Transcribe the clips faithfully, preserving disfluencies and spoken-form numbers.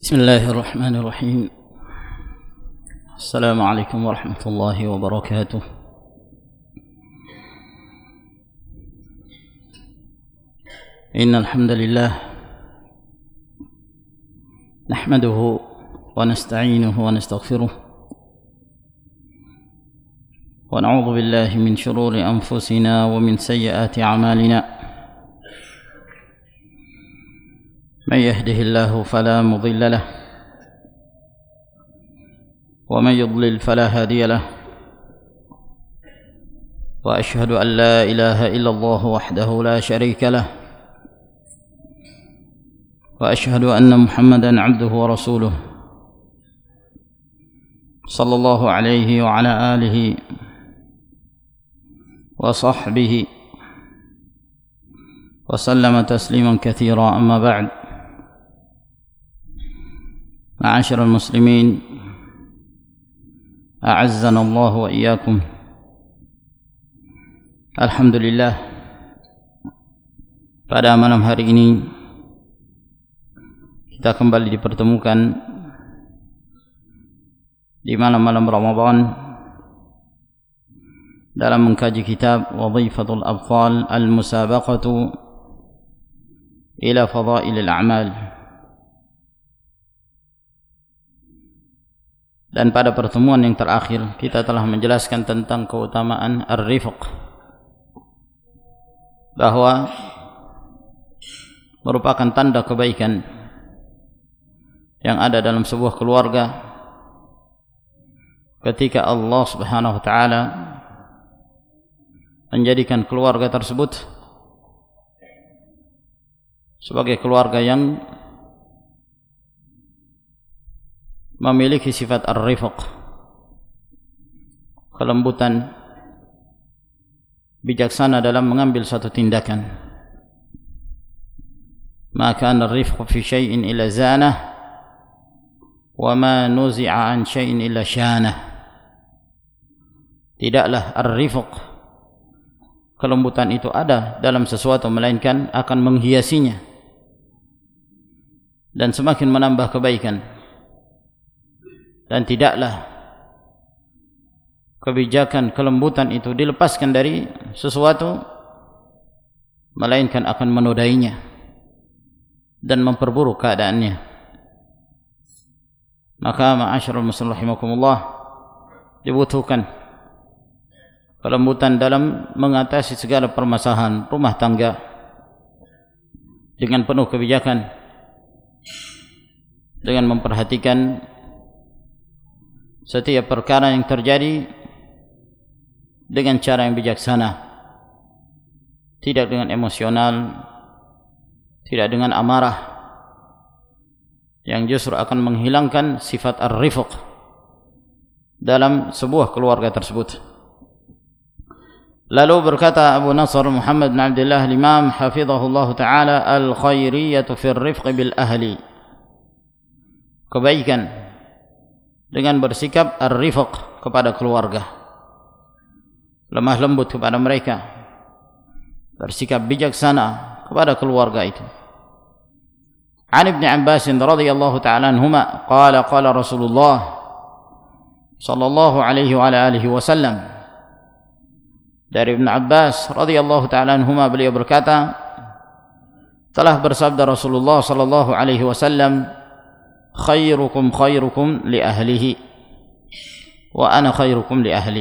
بسم الله الرحمن الرحيم. السلام عليكم ورحمة الله وبركاته. إن الحمد لله نحمده ونستعينه ونستغفره ونعوذ بالله من شرور أنفسنا ومن سيئات أعمالنا. من يهده الله فلا مضل له ومن يضلل فلا هادي له، وأشهد أن لا إله إلا الله وحده لا شريك له، وأشهد أن محمدا عبده ورسوله صلى الله عليه وعلى آله وصحبه وسلم تسليما كثيرا. أما بعد، معاشر المسلمين أعزنا الله وإياكم. Alhamdulillah, pada malam hari ini kita kembali dipertemukan di malam-malam Ramadan dalam mengkaji kitab Wadhifatul Abthal Al-Musabaqatu ila Fadailil A'mal. Dan pada pertemuan yang terakhir kita telah menjelaskan tentang keutamaan ar-rifq, bahwa merupakan tanda kebaikan yang ada dalam sebuah keluarga ketika Allah Subhanahu wa taala menjadikan keluarga tersebut sebagai keluarga yang memiliki sifat ar-rifq, kelembutan, bijaksana dalam mengambil satu tindakan. Maka ar-rifq fi syai'in illa zanah wa ma nuzi'a an syai'in illa syanah. Tidaklah ar-rifq, kelembutan itu ada dalam sesuatu melainkan akan menghiasinya dan semakin menambah kebaikan. Dan tidaklah kebijakan kelembutan itu dilepaskan dari sesuatu melainkan akan menodainya dan memperburuk keadaannya. Maka ma'asyiral muslimin rahimakumullah, dibutuhkan kelembutan dalam mengatasi segala permasalahan rumah tangga dengan penuh kebijakan, dengan memperhatikan setiap perkara yang terjadi dengan cara yang bijaksana, tidak dengan emosional, tidak dengan amarah yang justru akan menghilangkan sifat ar-rifq dalam sebuah keluarga tersebut. Lalu berkata Abu Nasr Muhammad bin Abdullah al-Imam hafizahullah ta'ala, al-khairiyatu fir rifq bil ahli, kebaikan dengan bersikap ar-rifq kepada keluarga, lemah lembut kepada mereka, bersikap bijaksana kepada keluarga itu. An Ibn Abbas radhiyallahu ta'ala anhuma qala qala Rasulullah sallallahu alaihi wa ala alihi wasallam, dari Ibn Abbas radhiyallahu ta'ala anhuma beliau berkata, telah bersabda Rasulullah sallallahu alaihi wasallam, khairukum khairukum li ahlihi wa ana khairukum li ahli.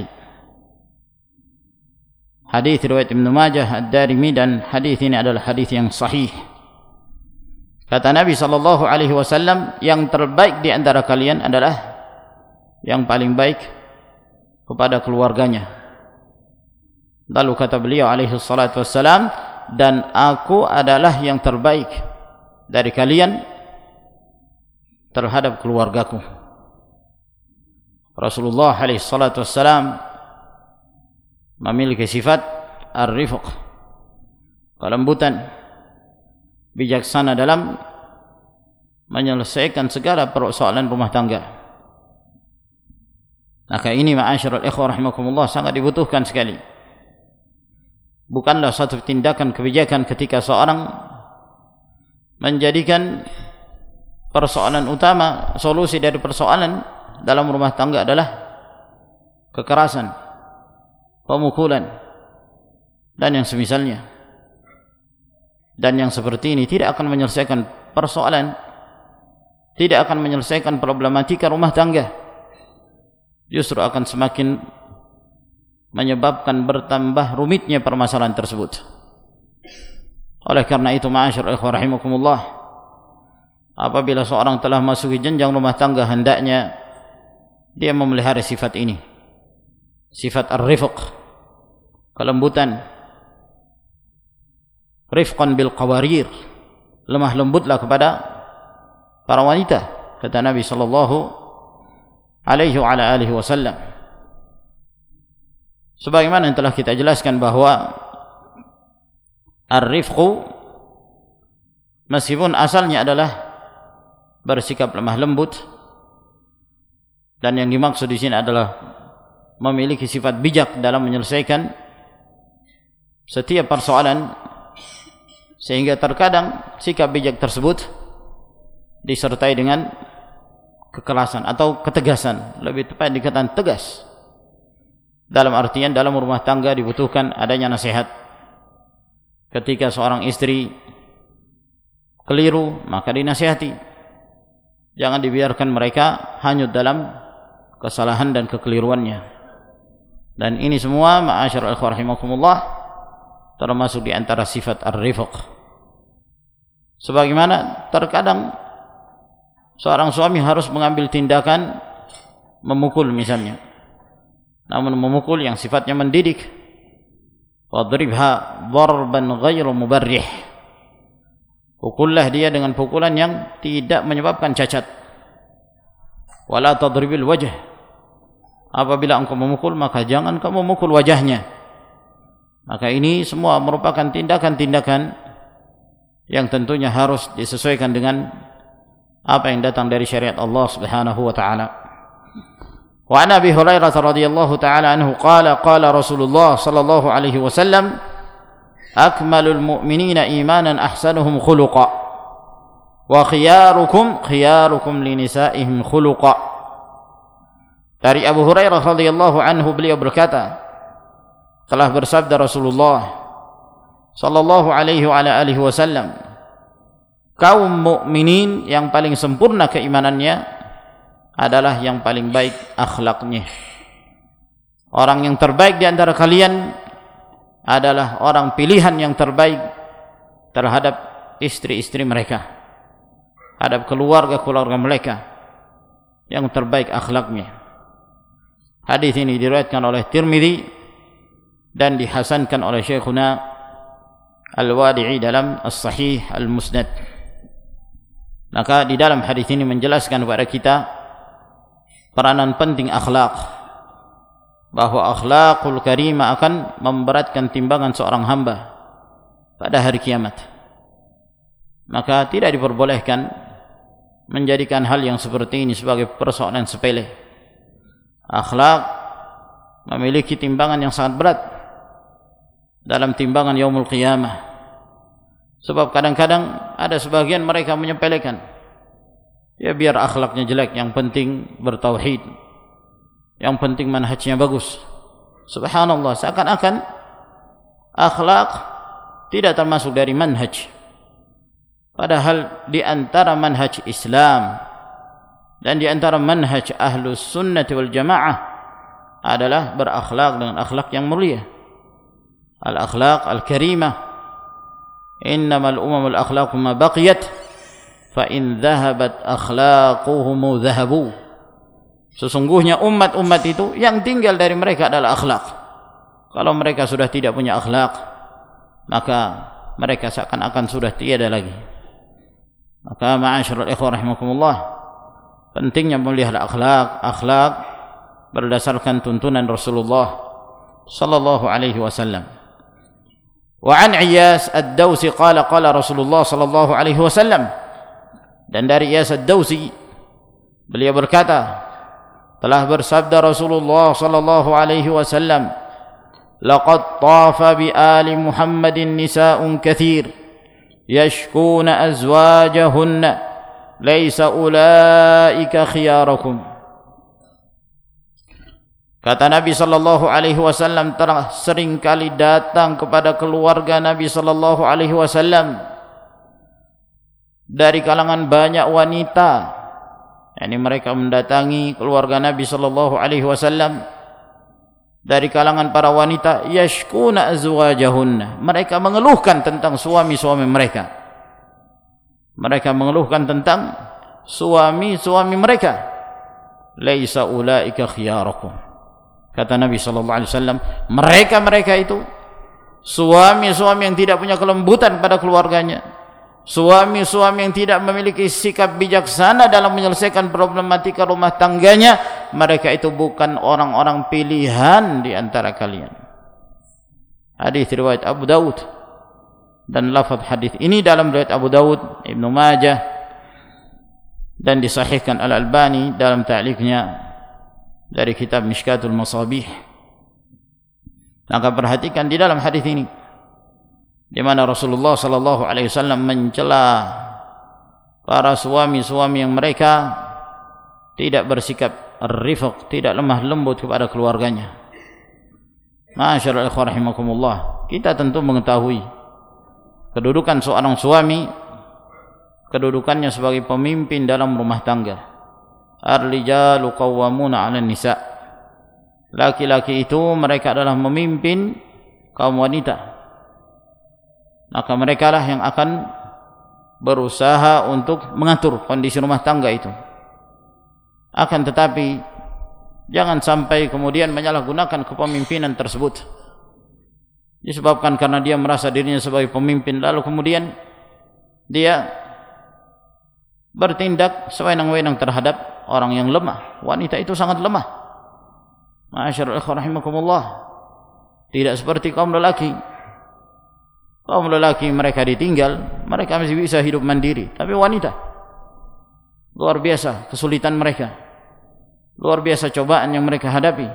Hadis riwayat Ibnu Majah, Ad-Darimi, dan hadis ini adalah hadis yang sahih. Kata Nabi sallallahu alaihi wasallam, yang terbaik di antara kalian adalah yang paling baik kepada keluarganya. Lalu kata beliau alaihi salatu wassalam, dan aku adalah yang terbaik dari kalian terhadap keluargaku. Rasulullah alaihi salatu wassalam memiliki sifat ar-rifq, kelembutan, bijaksana dalam menyelesaikan segala persoalan rumah tangga. Maka ini ma'asyiral ikhwah rahimakumullah sangat dibutuhkan sekali. Bukanlah satu tindakan kebijakan ketika seorang menjadikan persoalan utama, solusi dari persoalan dalam rumah tangga adalah kekerasan, pemukulan, dan yang semisalnya. Dan yang seperti ini tidak akan menyelesaikan persoalan, tidak akan menyelesaikan problematika rumah tangga, justru akan semakin menyebabkan bertambah rumitnya permasalahan tersebut. Oleh karena itu, ma'asyiral ikhwah rahimakumullah, apabila seorang telah masuki jenjang rumah tangga, hendaknya dia memelihara sifat ini, sifat ar-rifq, kelembutan, rifqan bil qawarir, lemah lembutlah kepada para wanita, kata Nabi sallallahu alaihi wa ala alihi wasallam. Sebagaimana yang telah kita jelaskan bahwa ar-rifqu meskipun asalnya adalah bersikap lemah lembut, dan yang dimaksud di sini adalah memiliki sifat bijak dalam menyelesaikan setiap persoalan, sehingga terkadang sikap bijak tersebut disertai dengan kekerasan atau ketegasan, lebih tepat dikatakan tegas. Dalam artian dalam rumah tangga dibutuhkan adanya nasihat. Ketika seorang istri keliru, maka dinasihati. Jangan dibiarkan mereka hanyut dalam kesalahan dan kekeliruannya. Dan ini semua, ma'asyiral ikhwah rahimakumullah, termasuk di antara sifat ar-rifq. Sebagaimana terkadang seorang suami harus mengambil tindakan memukul misalnya, namun memukul yang sifatnya mendidik. Wadribha darban ghairu mubarrih, pukullah dia dengan pukulan yang tidak menyebabkan cacat. Wala tadribil wajh, apabila engkau memukul maka jangan kamu memukul wajahnya. Maka ini semua merupakan tindakan-tindakan yang tentunya harus disesuaikan dengan apa yang datang dari syariat Allah Subhanahu wa taala. Wa an Abi Hurairah radhiyallahu taala anhu qala qala Rasulullah sallallahu alaihi wasallam akmalul mu'minina imanan ahsanuhum khuluqa wa khiyarukum khiyarukum linisaihim khuluqa. Dari Abu Hurairah radhiyallahu anhu, beliau berkata, telah bersabda Rasulullah sallallahu alaihi wa ala alihi wasallam, kaum mukminin yang paling sempurna keimanannya adalah yang paling baik akhlaknya. Orang yang terbaik di antara kalian adalah orang pilihan yang terbaik terhadap istri-istri mereka, terhadap keluarga-keluarga mereka, yang terbaik akhlaknya. Hadis ini diriwayatkan oleh Tirmidzi dan dihasankan oleh Syekhuna Al-Wadi'i dalam As-Sahih Al-Musnad. Maka di dalam hadis ini menjelaskan kepada kita peranan penting akhlak, bahwa akhlakul karimah akan memberatkan timbangan seorang hamba pada hari kiamat. Maka tidak diperbolehkan menjadikan hal yang seperti ini sebagai persoalan sepele. Akhlak memiliki timbangan yang sangat berat dalam timbangan yaumul qiyamah. Sebab kadang-kadang ada sebagian mereka menyepelekan, ya biar akhlaknya jelek, yang penting bertauhid, yang penting manhajnya bagus. Subhanallah, seakan-akan akhlak tidak termasuk dari manhaj. Padahal di antara manhaj Islam dan di antara manhaj ahlus sunnah wal jamaah adalah berakhlak dengan akhlak yang mulia, al-akhlak al-karimah. Innamal umamul akhlaqu ma baqiyat fa in dhahabat akhlaquhum dhahabu. Sesungguhnya umat-umat itu yang tinggal dari mereka adalah akhlak. Kalau mereka sudah tidak punya akhlak, maka mereka seakan-akan sudah tiada lagi. Maka ma'asyiral ikhwah rahimakumullah, pentingnya memelihara akhlak, akhlak berdasarkan tuntunan Rasulullah sallallahu alaihi wasallam. Wa an Iyas ad-Dawsi qala qala Rasulullah sallallahu alaihi wasallam, dan dari Iyas ad-Dawsi beliau berkata, telah bersabda Rasulullah sallallahu alaihi wasallam, laqad tafa bi ali Muhammadin nisa'un katsir yashkuna azwajahunna laisa ulaika khiyarakum. Kata Nabi sallallahu alaihi wasallam, telah sering kali datang kepada keluarga Nabi sallallahu alaihi wasallam dari kalangan banyak wanita, yakni mereka mendatangi keluarga Nabi sallallahu alaihi wasallam dari kalangan para wanita, yashkuna azwajahunna, mereka mengeluhkan tentang suami-suami mereka. Mereka mengeluhkan tentang suami-suami mereka. Laisa ulaika khiyarakum. Kata Nabi sallallahu alaihi wasallam, mereka-mereka itu suami-suami yang tidak punya kelembutan pada keluarganya, suami-suami yang tidak memiliki sikap bijaksana dalam menyelesaikan problematika rumah tangganya, mereka itu bukan orang-orang pilihan di antara kalian. Hadis riwayat Abu Dawud, dan lafaz hadis ini dalam riwayat Abu Dawud, Ibnu Majah, dan disahihkan Al-Albani dalam ta'liqnya dari kitab Mishkatul Masabih. Maka perhatikan di dalam hadis ini, di mana Rasulullah sallallahu alaihi wasallam mencela para suami-suami yang mereka tidak bersikap rifq, tidak lemah lembut kepada keluarganya. Masyaallah ikhwan rahimakumullah, kita tentu mengetahui kedudukan seorang suami, kedudukannya sebagai pemimpin dalam rumah tangga. Ar-rijalu qawwamuna 'alan nisa. Laki-laki itu mereka adalah memimpin kaum wanita. Maka mereka lah yang akan berusaha untuk mengatur kondisi rumah tangga itu. Akan tetapi jangan sampai kemudian menyalahgunakan kepemimpinan tersebut disebabkan karena dia merasa dirinya sebagai pemimpin, lalu kemudian dia bertindak sewenang-wenang terhadap orang yang lemah. Wanita itu sangat lemah. Ma'asyiral ikhwan rahimakumullah. Tidak seperti kaum lelaki. Kaum lelaki mereka ditinggal, mereka masih bisa hidup mandiri. Tapi wanita, luar biasa kesulitan mereka, luar biasa cobaan yang mereka hadapi.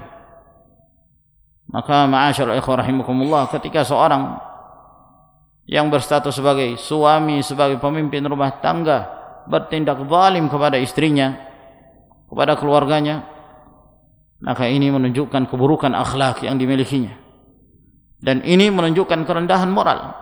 Maka ma'asyiral ikhwan rahimakumullah, ketika seorang yang berstatus sebagai suami, sebagai pemimpin rumah tangga bertindak zalim kepada istrinya, kepada keluarganya, maka ini menunjukkan keburukan akhlak yang dimilikinya, dan ini menunjukkan kerendahan moral,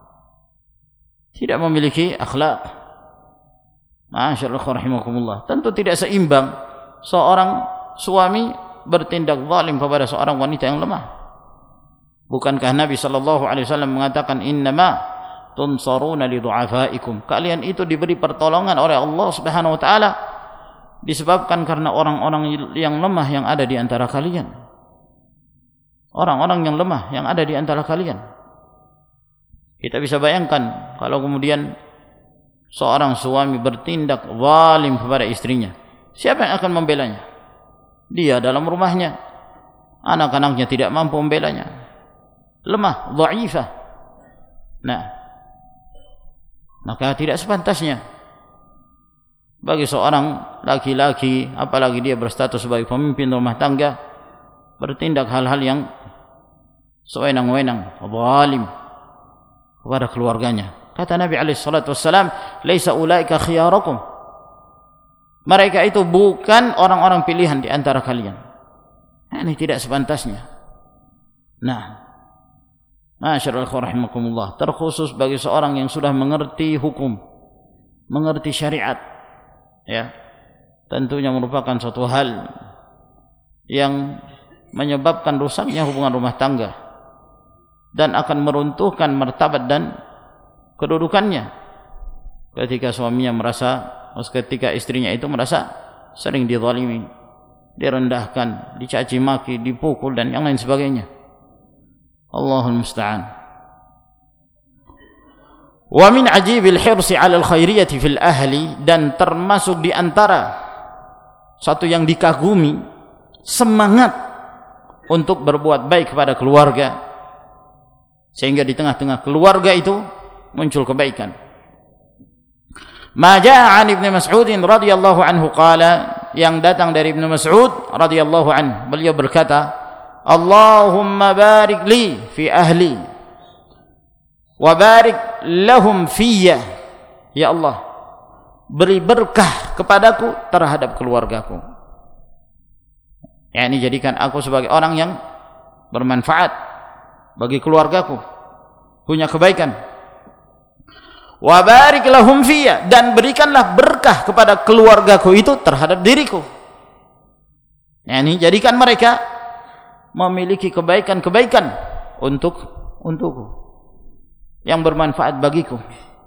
tidak memiliki akhlak. Masyaallah rahimakumullah. Tentu tidak seimbang seorang suami bertindak zalim kepada seorang wanita yang lemah. Bukankah Nabi sallallahu alaihi wasallam mengatakan, innama tunsaruna li du'afaikum, kalian itu diberi pertolongan oleh Allah Subhanahu wa taala disebabkan karena orang-orang yang lemah yang ada di antara kalian. Orang-orang yang lemah yang ada di antara kalian. Kita bisa bayangkan kalau kemudian seorang suami bertindak zalim kepada istrinya, siapa yang akan membelanya? Dia dalam rumahnya, anak-anaknya tidak mampu membelanya, lemah, dhaifah. Nah, maka tidak sepantasnya bagi seorang laki-laki, apalagi dia berstatus sebagai pemimpin rumah tangga, bertindak hal-hal yang sewenang-wenang, zalim kepada keluarganya. Kata Nabi alaihi salatu wassalam, laisa ulaika khiyarakum, mereka itu bukan orang-orang pilihan di antara kalian. Ini tidak sepantasnya. Nah, masyaallah rahimakumullah, terkhusus bagi seorang yang sudah mengerti hukum, mengerti syariat, ya, tentunya merupakan suatu hal yang menyebabkan rusaknya hubungan rumah tangga dan akan meruntuhkan martabat dan kedudukannya ketika suaminya merasa, ketika istrinya itu merasa sering dizalimi, direndahkan, dicaci maki, dipukul dan yang lain sebagainya. Allahul musta'an. Wa min ajibil hirsi 'alal khairiyati fil ahli, dan termasuk di antara satu yang dikagumi, semangat untuk berbuat baik kepada keluarga, sehingga di tengah-tengah keluarga itu muncul kebaikan. Ma jaa 'an Ibnu Mas'ud radhiyallahu anhu qala, yang datang dari Ibnu Mas'ud radhiyallahu anhu, beliau berkata, Allahumma barik li fi ahli wa barik lahum fiyya. Ya Allah, beri berkah kepadaku terhadap keluargaku. Ya, ini jadikan aku sebagai orang yang bermanfaat bagi keluargaku, punya kebaikan. Wa barik lahum fiyya, dan berikanlah berkah kepada keluargaku itu terhadap diriku. Yani jadikan mereka memiliki kebaikan-kebaikan untuk untukku yang bermanfaat bagiku.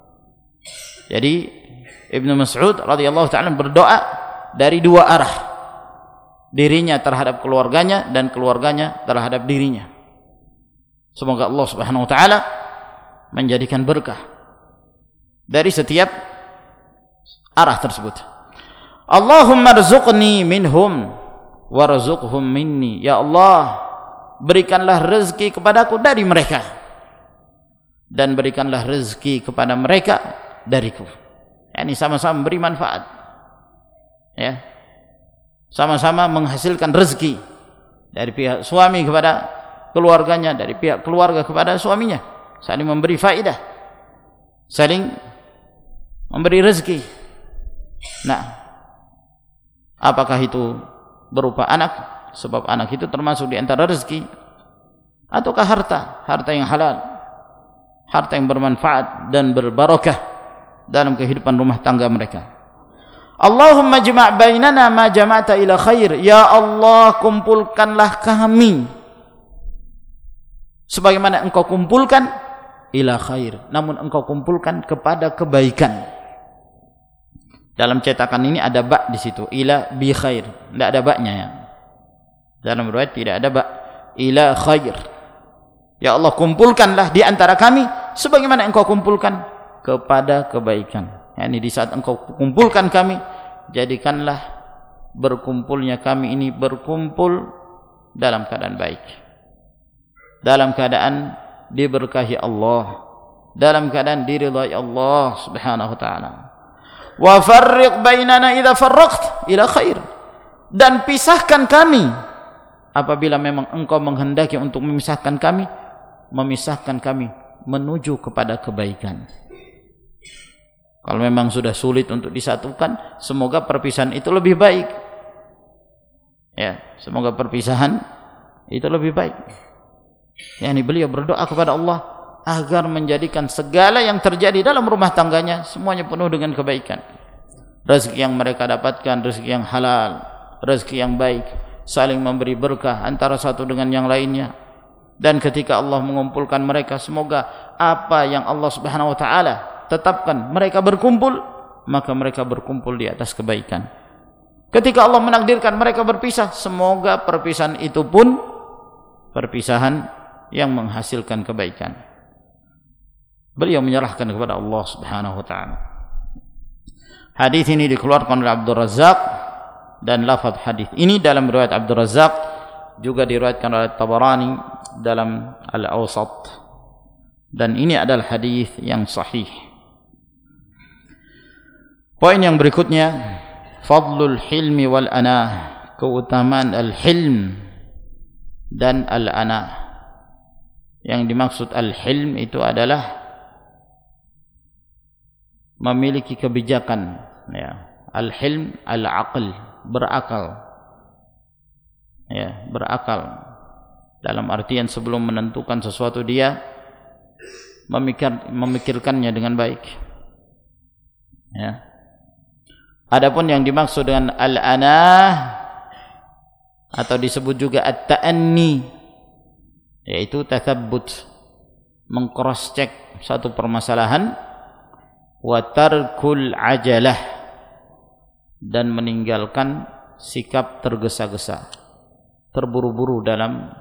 Jadi Ibnu Mas'ud radhiyallahu ta'ala berdoa dari dua arah, dirinya terhadap keluarganya dan keluarganya terhadap dirinya. Semoga Allah Subhanahu wa taala menjadikan berkah dari setiap arah tersebut. Allahumma rzuqni minhum warzuqhum minni. Ya Allah, berikanlah rezeki kepadaku dari mereka dan berikanlah rezeki kepada mereka dariku. Yani sama-sama beri manfaat, ya, sama-sama menghasilkan rezeki dari pihak suami kepada keluarganya, dari pihak keluarga kepada suaminya, saling memberi faidah, saling memberi rezeki. Nah, apakah itu berupa anak, sebab anak itu termasuk di antara rezeki, ataukah harta, harta yang halal, harta yang bermanfaat dan berbarakah dalam kehidupan rumah tangga mereka. Allahumma jma' bainana ma jama'ta ila khair. Ya Allah, kumpulkanlah kami sebagaimana engkau kumpulkan ila khair, namun engkau kumpulkan kepada kebaikan. Dalam cetakan ini ada ba di situ, ila bi khair, tidak ada ba-nya ya. Dalam riwayat tidak ada ba, ila khair. Ya Allah, kumpulkanlah di antara kami sebagaimana engkau kumpulkan kepada kebaikan. Yani di saat engkau kumpulkan kami, jadikanlah berkumpulnya kami ini berkumpul dalam keadaan baik, dalam keadaan diberkahi Allah, dalam keadaan diridhai Allah Subhanahu wa taala. Wa farriq bainana idza farraqt ila khair, dan pisahkan kami apabila memang engkau menghendaki untuk memisahkan kami, memisahkan kami menuju kepada kebaikan. Kalau memang sudah sulit untuk disatukan, semoga perpisahan itu lebih baik. Ya, semoga perpisahan itu lebih baik. Yani beliau berdoa kepada Allah agar menjadikan segala yang terjadi dalam rumah tangganya semuanya penuh dengan kebaikan. Rezeki yang mereka dapatkan rezeki yang halal, rezeki yang baik, saling memberi berkah antara satu dengan yang lainnya. Dan ketika Allah mengumpulkan mereka, semoga apa yang Allah Subhanahu wa taala tetapkan mereka berkumpul, maka mereka berkumpul di atas kebaikan. Ketika Allah menakdirkan mereka berpisah, semoga perpisahan itu pun perpisahan yang menghasilkan kebaikan. Beliau menyerahkan kepada Allah Subhanahu wa taala. Hadis ini dikeluarkan oleh Abdul Razzaq, dan lafaz hadis ini dalam riwayat Abdul Razzaq juga diriwayatkan oleh Tabarani dalam Al-Awsat, dan ini adalah hadis yang sahih. Poin yang berikutnya, fadlul hilmi wal anah, keutamaan al-hilm dan al-anah. Yang dimaksud al-hilm itu adalah memiliki kebijakan, ya. Al-hilm al-aql, berakal, ya, berakal dalam artian sebelum menentukan sesuatu dia memikir, memikirkannya dengan baik, ya. Adapun yang dimaksud dengan al-anah atau disebut juga at-ta'anni, yaitu tathabbut, meng-cross check satu permasalahan, wa tarkul ajalah, dan meninggalkan sikap tergesa-gesa, terburu-buru dalam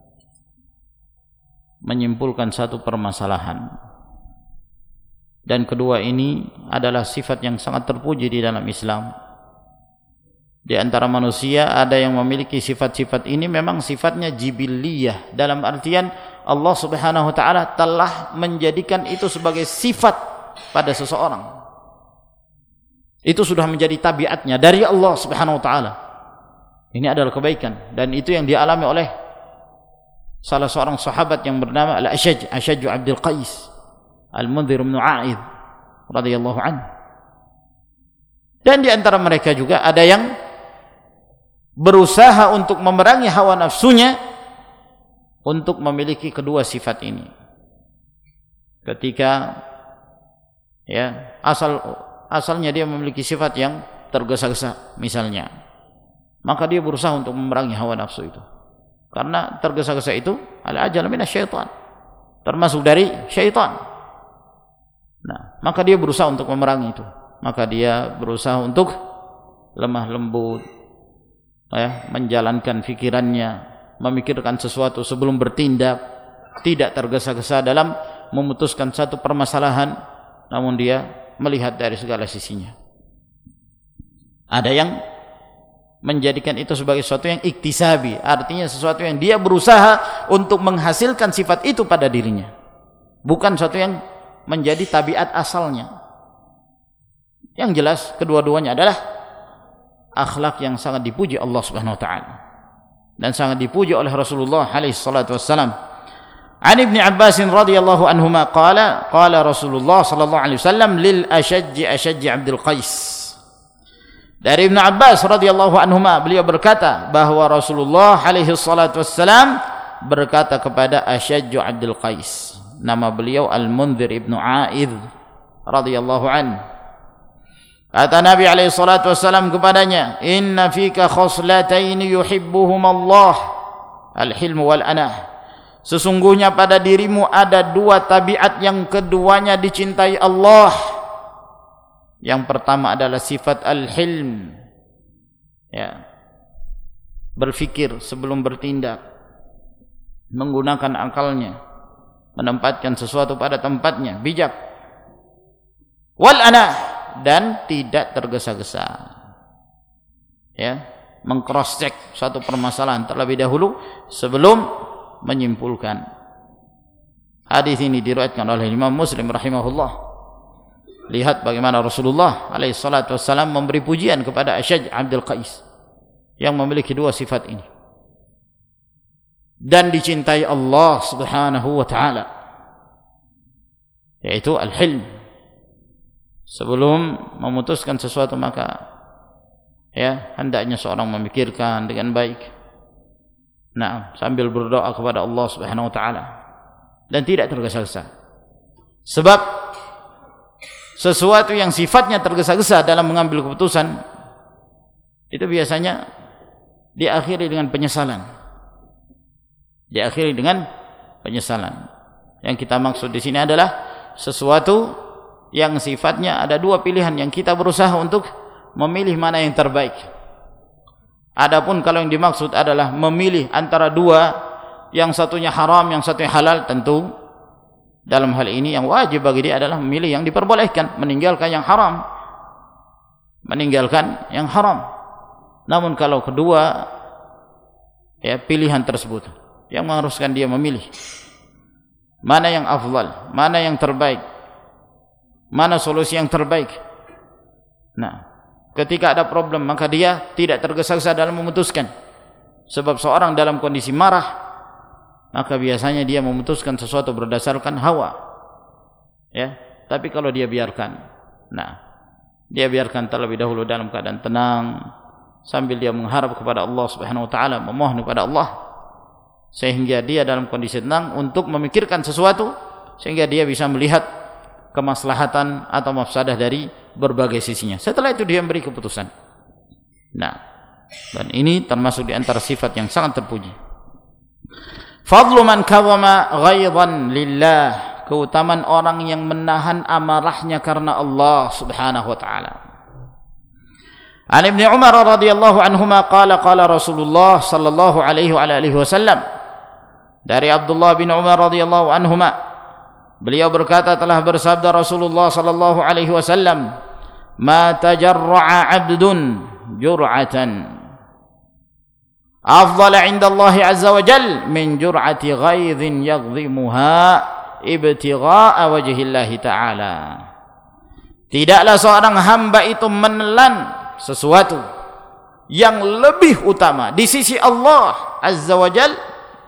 menyimpulkan satu permasalahan. Dan kedua ini adalah sifat yang sangat terpuji di dalam Islam. Di antara manusia ada yang memiliki sifat-sifat ini, memang sifatnya jibiliyah, dalam artian Allah Subhanahu wa taala telah menjadikan itu sebagai sifat pada seseorang. Itu sudah menjadi tabiatnya dari Allah Subhanahu wa taala. Ini adalah kebaikan, dan itu yang dialami oleh salah seorang sahabat yang bernama Al-Ashaj, Ashaj Abdul Qais Al-Mundhir bin A'idh radhiyallahu anhu. Al-Ashaj bin Abdul Qais Al-Mundhir bin A'idh radhiyallahu anhu. Dan di antara mereka juga ada yang berusaha untuk memerangi hawa nafsunya untuk memiliki kedua sifat ini. Ketika ya asal asalnya dia memiliki sifat yang tergesa-gesa misalnya, maka dia berusaha untuk memerangi hawa nafsu itu. Karena tergesa-gesa itu al-ajal minasyaitan, termasuk dari syaitan. Nah, maka dia berusaha untuk memerangi itu. Maka dia berusaha untuk lemah lembut, ya, menjalankan pikirannya, memikirkan sesuatu sebelum bertindak, tidak tergesa-gesa dalam memutuskan satu permasalahan, namun dia melihat dari segala sisinya. Ada yang menjadikan itu sebagai sesuatu yang iktisabi, artinya sesuatu yang dia berusaha untuk menghasilkan sifat itu pada dirinya, bukan sesuatu yang menjadi tabiat asalnya. Yang jelas kedua-duanya adalah akhlak yang sangat dipuji Allah Subhanahu wa taala dan sangat dipuji oleh Rasulullah alaihi salatu wassalam. An Ibnu Abbas radhiyallahu anhuma qala qala Rasulullah sallallahu alaihi wasallam lil ashajj ashajj Abdul Qais. Dari Ibnu Abbas radhiyallahu anhuma, beliau berkata bahwa Rasulullah alaihi salatu wassalam berkata kepada Ashajj Abdul Qais, nama beliau Al-Mundhir ibnu A'idh radhiyallahu anhu. Kata Nabi alaihi salatu wassalam kepadanya, inna fika khoslataini yuhibbuhum Allah, al-hilm wal anah. Sesungguhnya pada dirimu ada dua tabiat yang keduanya dicintai Allah. Yang pertama adalah sifat al-hilm, ya, berfikir sebelum bertindak, menggunakan akalnya, menempatkan sesuatu pada tempatnya, bijak. Wal anah, dan tidak tergesa-gesa, ya, meng-cross check suatu permasalahan terlebih dahulu sebelum menyimpulkan. Hadis ini diriwayatkan oleh Imam Muslim rahimahullah. Lihat bagaimana Rasulullah alaihi salatu wassalam memberi pujian kepada Ashajj Abdul Qais yang memiliki dua sifat ini dan dicintai Allah Subhanahu wa taala, yaitu al-hilm. Sebelum memutuskan sesuatu maka ya hendaknya seorang memikirkan dengan baik, nah, sambil berdoa kepada Allah Subhanahu wa taala dan tidak tergesa-gesa. Sebab sesuatu yang sifatnya tergesa-gesa dalam mengambil keputusan itu biasanya diakhiri dengan penyesalan. Diakhiri dengan penyesalan. Yang kita maksud di sini adalah sesuatu yang sifatnya ada dua pilihan yang kita berusaha untuk memilih mana yang terbaik. Adapun kalau yang dimaksud adalah memilih antara dua, yang satunya haram, yang satunya halal, tentu dalam hal ini yang wajib bagi dia adalah memilih yang diperbolehkan, meninggalkan yang haram, meninggalkan yang haram. Namun kalau kedua ya pilihan tersebut yang mengharuskan dia memilih mana yang afdal, mana yang terbaik, mana solusi yang terbaik. Nah, ketika ada problem maka dia tidak tergesa-gesa dalam memutuskan. Sebab seorang dalam kondisi marah maka biasanya dia memutuskan sesuatu berdasarkan hawa. Ya, tapi kalau dia biarkan, nah, dia biarkan terlebih dahulu dalam keadaan tenang sambil dia mengharap kepada Allah Subhanahu wa taala, memohon kepada Allah sehingga dia dalam kondisi tenang untuk memikirkan sesuatu sehingga dia bisa melihat kemaslahatan atau mafsadah dari berbagai sisinya. Setelah itu dia memberi keputusan. Nah, dan ini termasuk di antara sifat yang sangat terpuji. Fadlu man kawama ghaidan lillah, keutamaan orang yang menahan amarahnya karena Allah Subhanahu wa taala. An Ibnu Umar radhiyallahu anhuma qala qala Rasulullah sallallahu alaihi wa alihi wasallam. Dari Abdullah bin Umar radhiyallahu anhuma, beliau berkata telah bersabda Rasulullah sallallahu alaihi wasallam, "Ma tajarra'a 'abdun jur'atan afdala 'inda Allah 'azza wa jal min jur'ati ghaidhin yaghdhimuha ibtigha'a wajhi Allah ta'ala." Tidaklah seorang hamba itu menelan sesuatu yang lebih utama di sisi Allah Azza wa Jal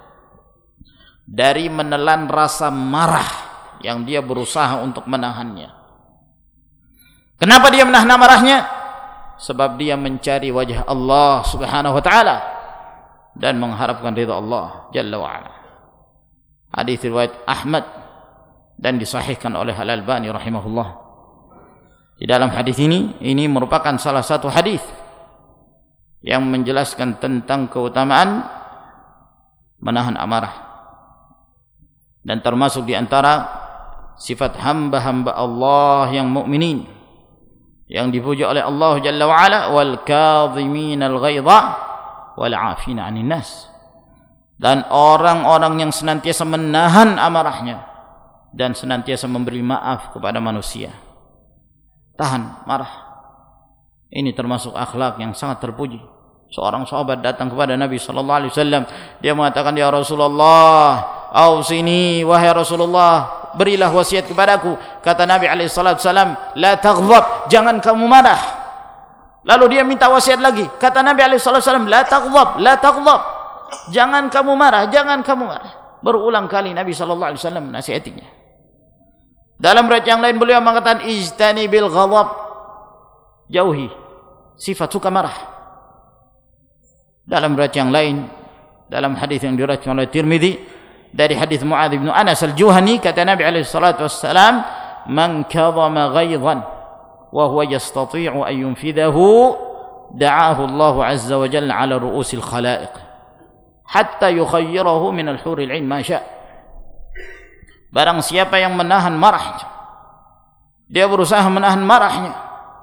dari menelan rasa marah yang dia berusaha untuk menahannya. Kenapa dia menahan amarahnya? sebab dia mencari wajah Allah Subhanahu wa taala dan mengharapkan ridha Allah Jalla wa ala. Hadis riwayat Ahmad dan disahihkan oleh Al-Albani rahimahullah. Di dalam hadis ini, ini merupakan salah satu hadis yang menjelaskan tentang keutamaan menahan amarah, dan termasuk di antara sifat hamba-hamba Allah yang mukminin yang dipuji oleh Allah Jalla wa ala, wal kadhiminal ghaidha wal 'afina 'anil nas, dan orang-orang yang senantiasa menahan amarahnya dan senantiasa memberi maaf kepada manusia. Tahan marah, ini termasuk akhlak yang sangat terpuji. Seorang sahabat datang kepada Nabi sallallahu alaihi wasallam, dia mengatakan, ya Rasulullah, ausini wahai Rasulullah, berilah wasiat kepadaku. Kata Nabi alaihi salatu wasallam, la taghdab, jangan kamu marah. Lalu dia minta wasiat lagi. Kata Nabi alaihi salatu wasallam, la taghdab, la taghdab, jangan kamu marah, jangan kamu marah. Berulang kali Nabi sallallahu alaihi wasallam menasihatinya. Dalam riwayat yang lain beliau mengatakan, ijtanibil ghadab, jauhi sifat suka marah. Dalam riwayat yang lain, dalam hadis yang diriwayatkan oleh Tirmidzi dari hadis Muadz bin Anas al-Juhani, kata Nabi alaihi salatu wassalam, man kadhama ghaidhan wa huwa yastati'u an yunfidhahu da'ahu Allah azza wa jalla 'ala ru'usil khalaiq hatta yukhayyirahu min al-huril 'ain ma sya'. Barang siapa yang menahan marahnya, dia berusaha menahan marahnya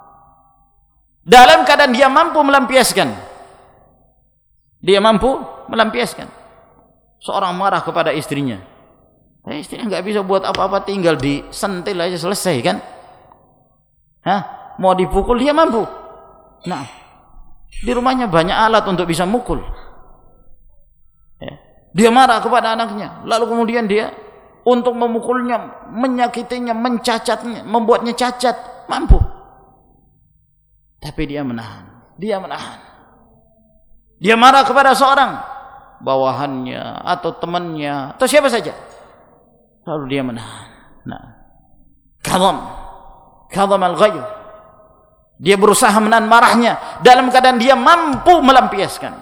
dalam keadaan dia mampu melampiaskan, dia mampu melampiaskan. Seorang marah kepada istrinya, eh, istrinya nggak bisa buat apa-apa, tinggal disentil aja selesai kan? Hah? Mau dipukul dia mampu. Nah, di rumahnya banyak alat untuk bisa mukul. Ya. Dia marah kepada anaknya, lalu kemudian dia untuk memukulnya, menyakitinya, mencacatnya, membuatnya cacat, mampu. Tapi dia menahan, dia menahan. Dia marah kepada seorang bawahannya atau temannya atau siapa saja, lalu dia menahan. Nah, kadham, kadham al-ghayr, dia berusaha menahan marahnya dalam keadaan dia mampu melampiaskan.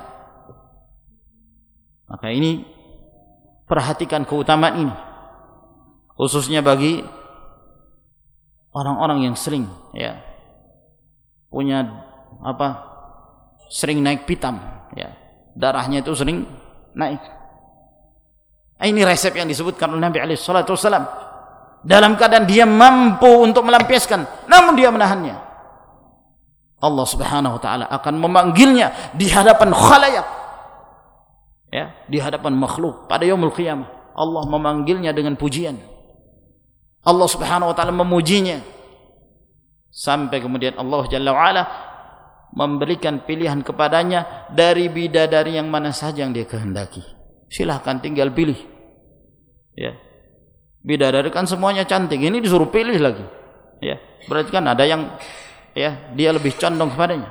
Maka ini, perhatikan keutamaan ini, khususnya bagi orang-orang yang sering ya punya apa sering naik pitam ya, darahnya itu sering naik. Ini resep yang disebutkan oleh Nabi alaihi salatu wasallam, dalam keadaan dia mampu untuk melampiaskan namun dia menahannya, Allah Subhanahu wa taala akan memanggilnya di hadapan khalayak ya, di hadapan makhluk pada yaumul qiyamah. Allah memanggilnya dengan pujian, Allah Subhanahu wa taala memujinya, sampai kemudian Allah Jalla wa ala memberikan pilihan kepadanya dari bidadari yang mana saja yang dia kehendaki. Silahkan tinggal pilih ya. Bidadari kan semuanya cantik, ini disuruh pilih lagi ya, berarti kan ada yang ya dia lebih condong kepadanya.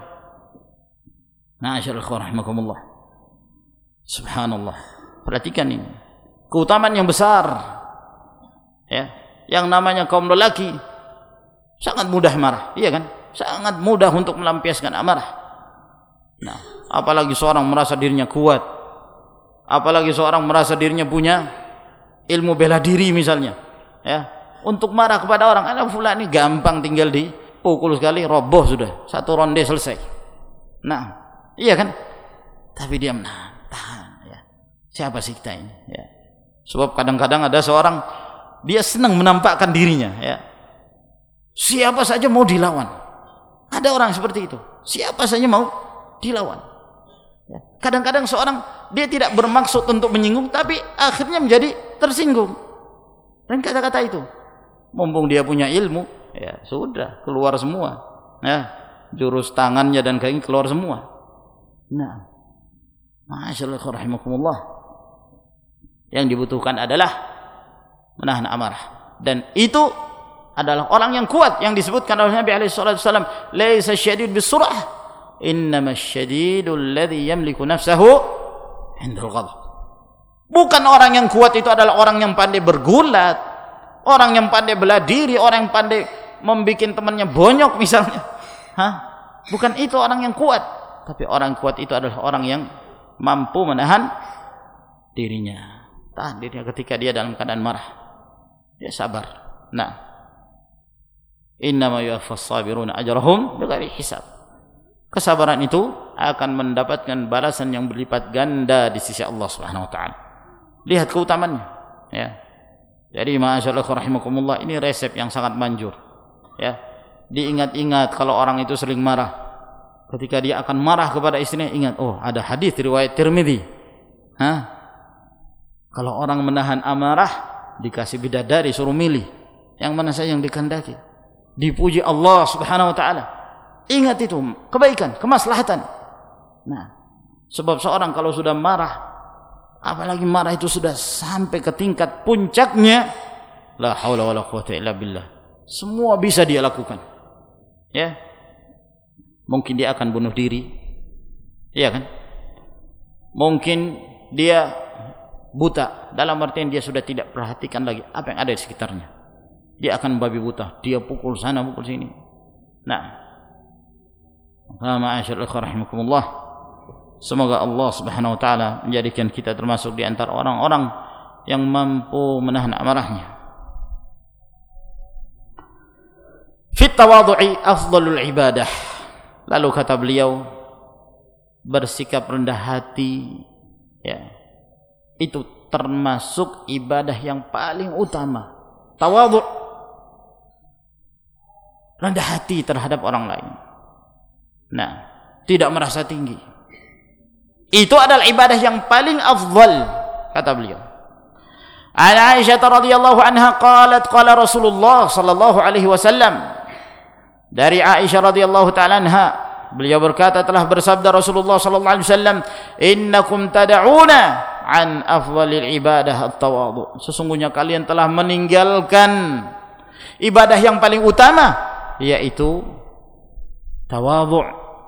Ma'asyiral rahimakumullah, subhanallah, perhatikan ini keutamaan yang besar ya. Yang namanya kaum lelaki sangat mudah marah, iya kan? Sangat mudah untuk melampiaskan amarah. Nah, apalagi seorang merasa dirinya kuat, apalagi seorang merasa dirinya punya ilmu bela diri misalnya, ya, untuk marah kepada orang. Alah fulan ini gampang, tinggal dipukul sekali roboh sudah, satu ronde selesai. Nah, iya kan? Tapi dia menahan, tahan. Ya. Siapa sih kita ini? Ya. Sebab kadang-kadang ada seorang dia senang menampakkan dirinya, ya. Siapa saja mau dilawan. Ada orang seperti itu, siapa saja mau dilawan. Kadang-kadang seorang dia tidak bermaksud untuk menyinggung, tapi akhirnya menjadi tersinggung. Dan kata-kata itu, mumpung dia punya ilmu, ya sudah keluar semua. Ya, jurus tangannya dan kaki keluar semua. Nah, masyaallah rahimakumullah. Yang dibutuhkan adalah menahan amarah, dan itu adalah orang yang kuat yang disebutkan oleh Nabi alaihi salatu wasallam, laisa syadid bisur'ah, innama syadidul ladzi yamliku nafsahu indal ghadab. Bukan orang yang kuat itu adalah orang yang pandai bergulat, orang yang pandai bela diri, orang yang pandai membikin temannya bonyok misalnya. Hah? Bukan itu orang yang kuat, tapi orang kuat itu adalah orang yang mampu menahan dirinya. Tahan dirinya ketika dia dalam keadaan marah. Dia sabar. Nah, innama yuwaffas sabiruna ajrahum bighairi hisab. Kesabaran itu akan mendapatkan balasan yang berlipat ganda di sisi Allah Subhanahu wa taala. Lihat keutamaannya, ya. Jadi masyaallah rahimakumullah, ini resep yang sangat manjur, ya. Diingat-ingat kalau orang itu sering marah. Ketika dia akan marah kepada istrinya, ingat, oh, ada hadis riwayat Tirmidzi. Hah? Kalau orang menahan amarah, dikasih bidadari suruh milih. Yang mana saja yang dikehendaki. Dipuji Allah Subhanahu wa taala. Ingat itu, kebaikan, kemaslahatan. Nah, sebab seorang kalau sudah marah, apalagi marah itu sudah sampai ke tingkat puncaknya, la haula wala quwwata illa billah. Semua bisa dia lakukan. Ya. Mungkin dia akan bunuh diri. Iya kan? Mungkin dia buta, dalam artian dia sudah tidak perhatikan lagi apa yang ada di sekitarnya. Dia akan babi buta, dia pukul sana, pukul sini. Nah, ma'asyiral ikhwah rahimakumullah, semoga Allah Subhanahu wa taala menjadikan kita termasuk di antara orang-orang yang mampu menahan amarahnya. Fit tawadhu'i afdhalul ibadah. Lalu kata beliau, bersikap rendah hati, ya, itu termasuk ibadah yang paling utama. Tawadhu', rendah hati terhadap orang lain. Nah, tidak merasa tinggi. Itu adalah ibadah yang paling afdal, kata beliau. An Aisyah radhiyallahu anha qalat qala Rasulullah sallallahu alaihi wasallam. Dari Aisyah radhiyallahu taala anha, beliau berkata, telah bersabda Rasulullah sallallahu alaihi wasallam, innakum tad'una an afdhalil ibadah at-tawadhu. Sesungguhnya kalian telah meninggalkan ibadah yang paling utama, yaitu tawadhu',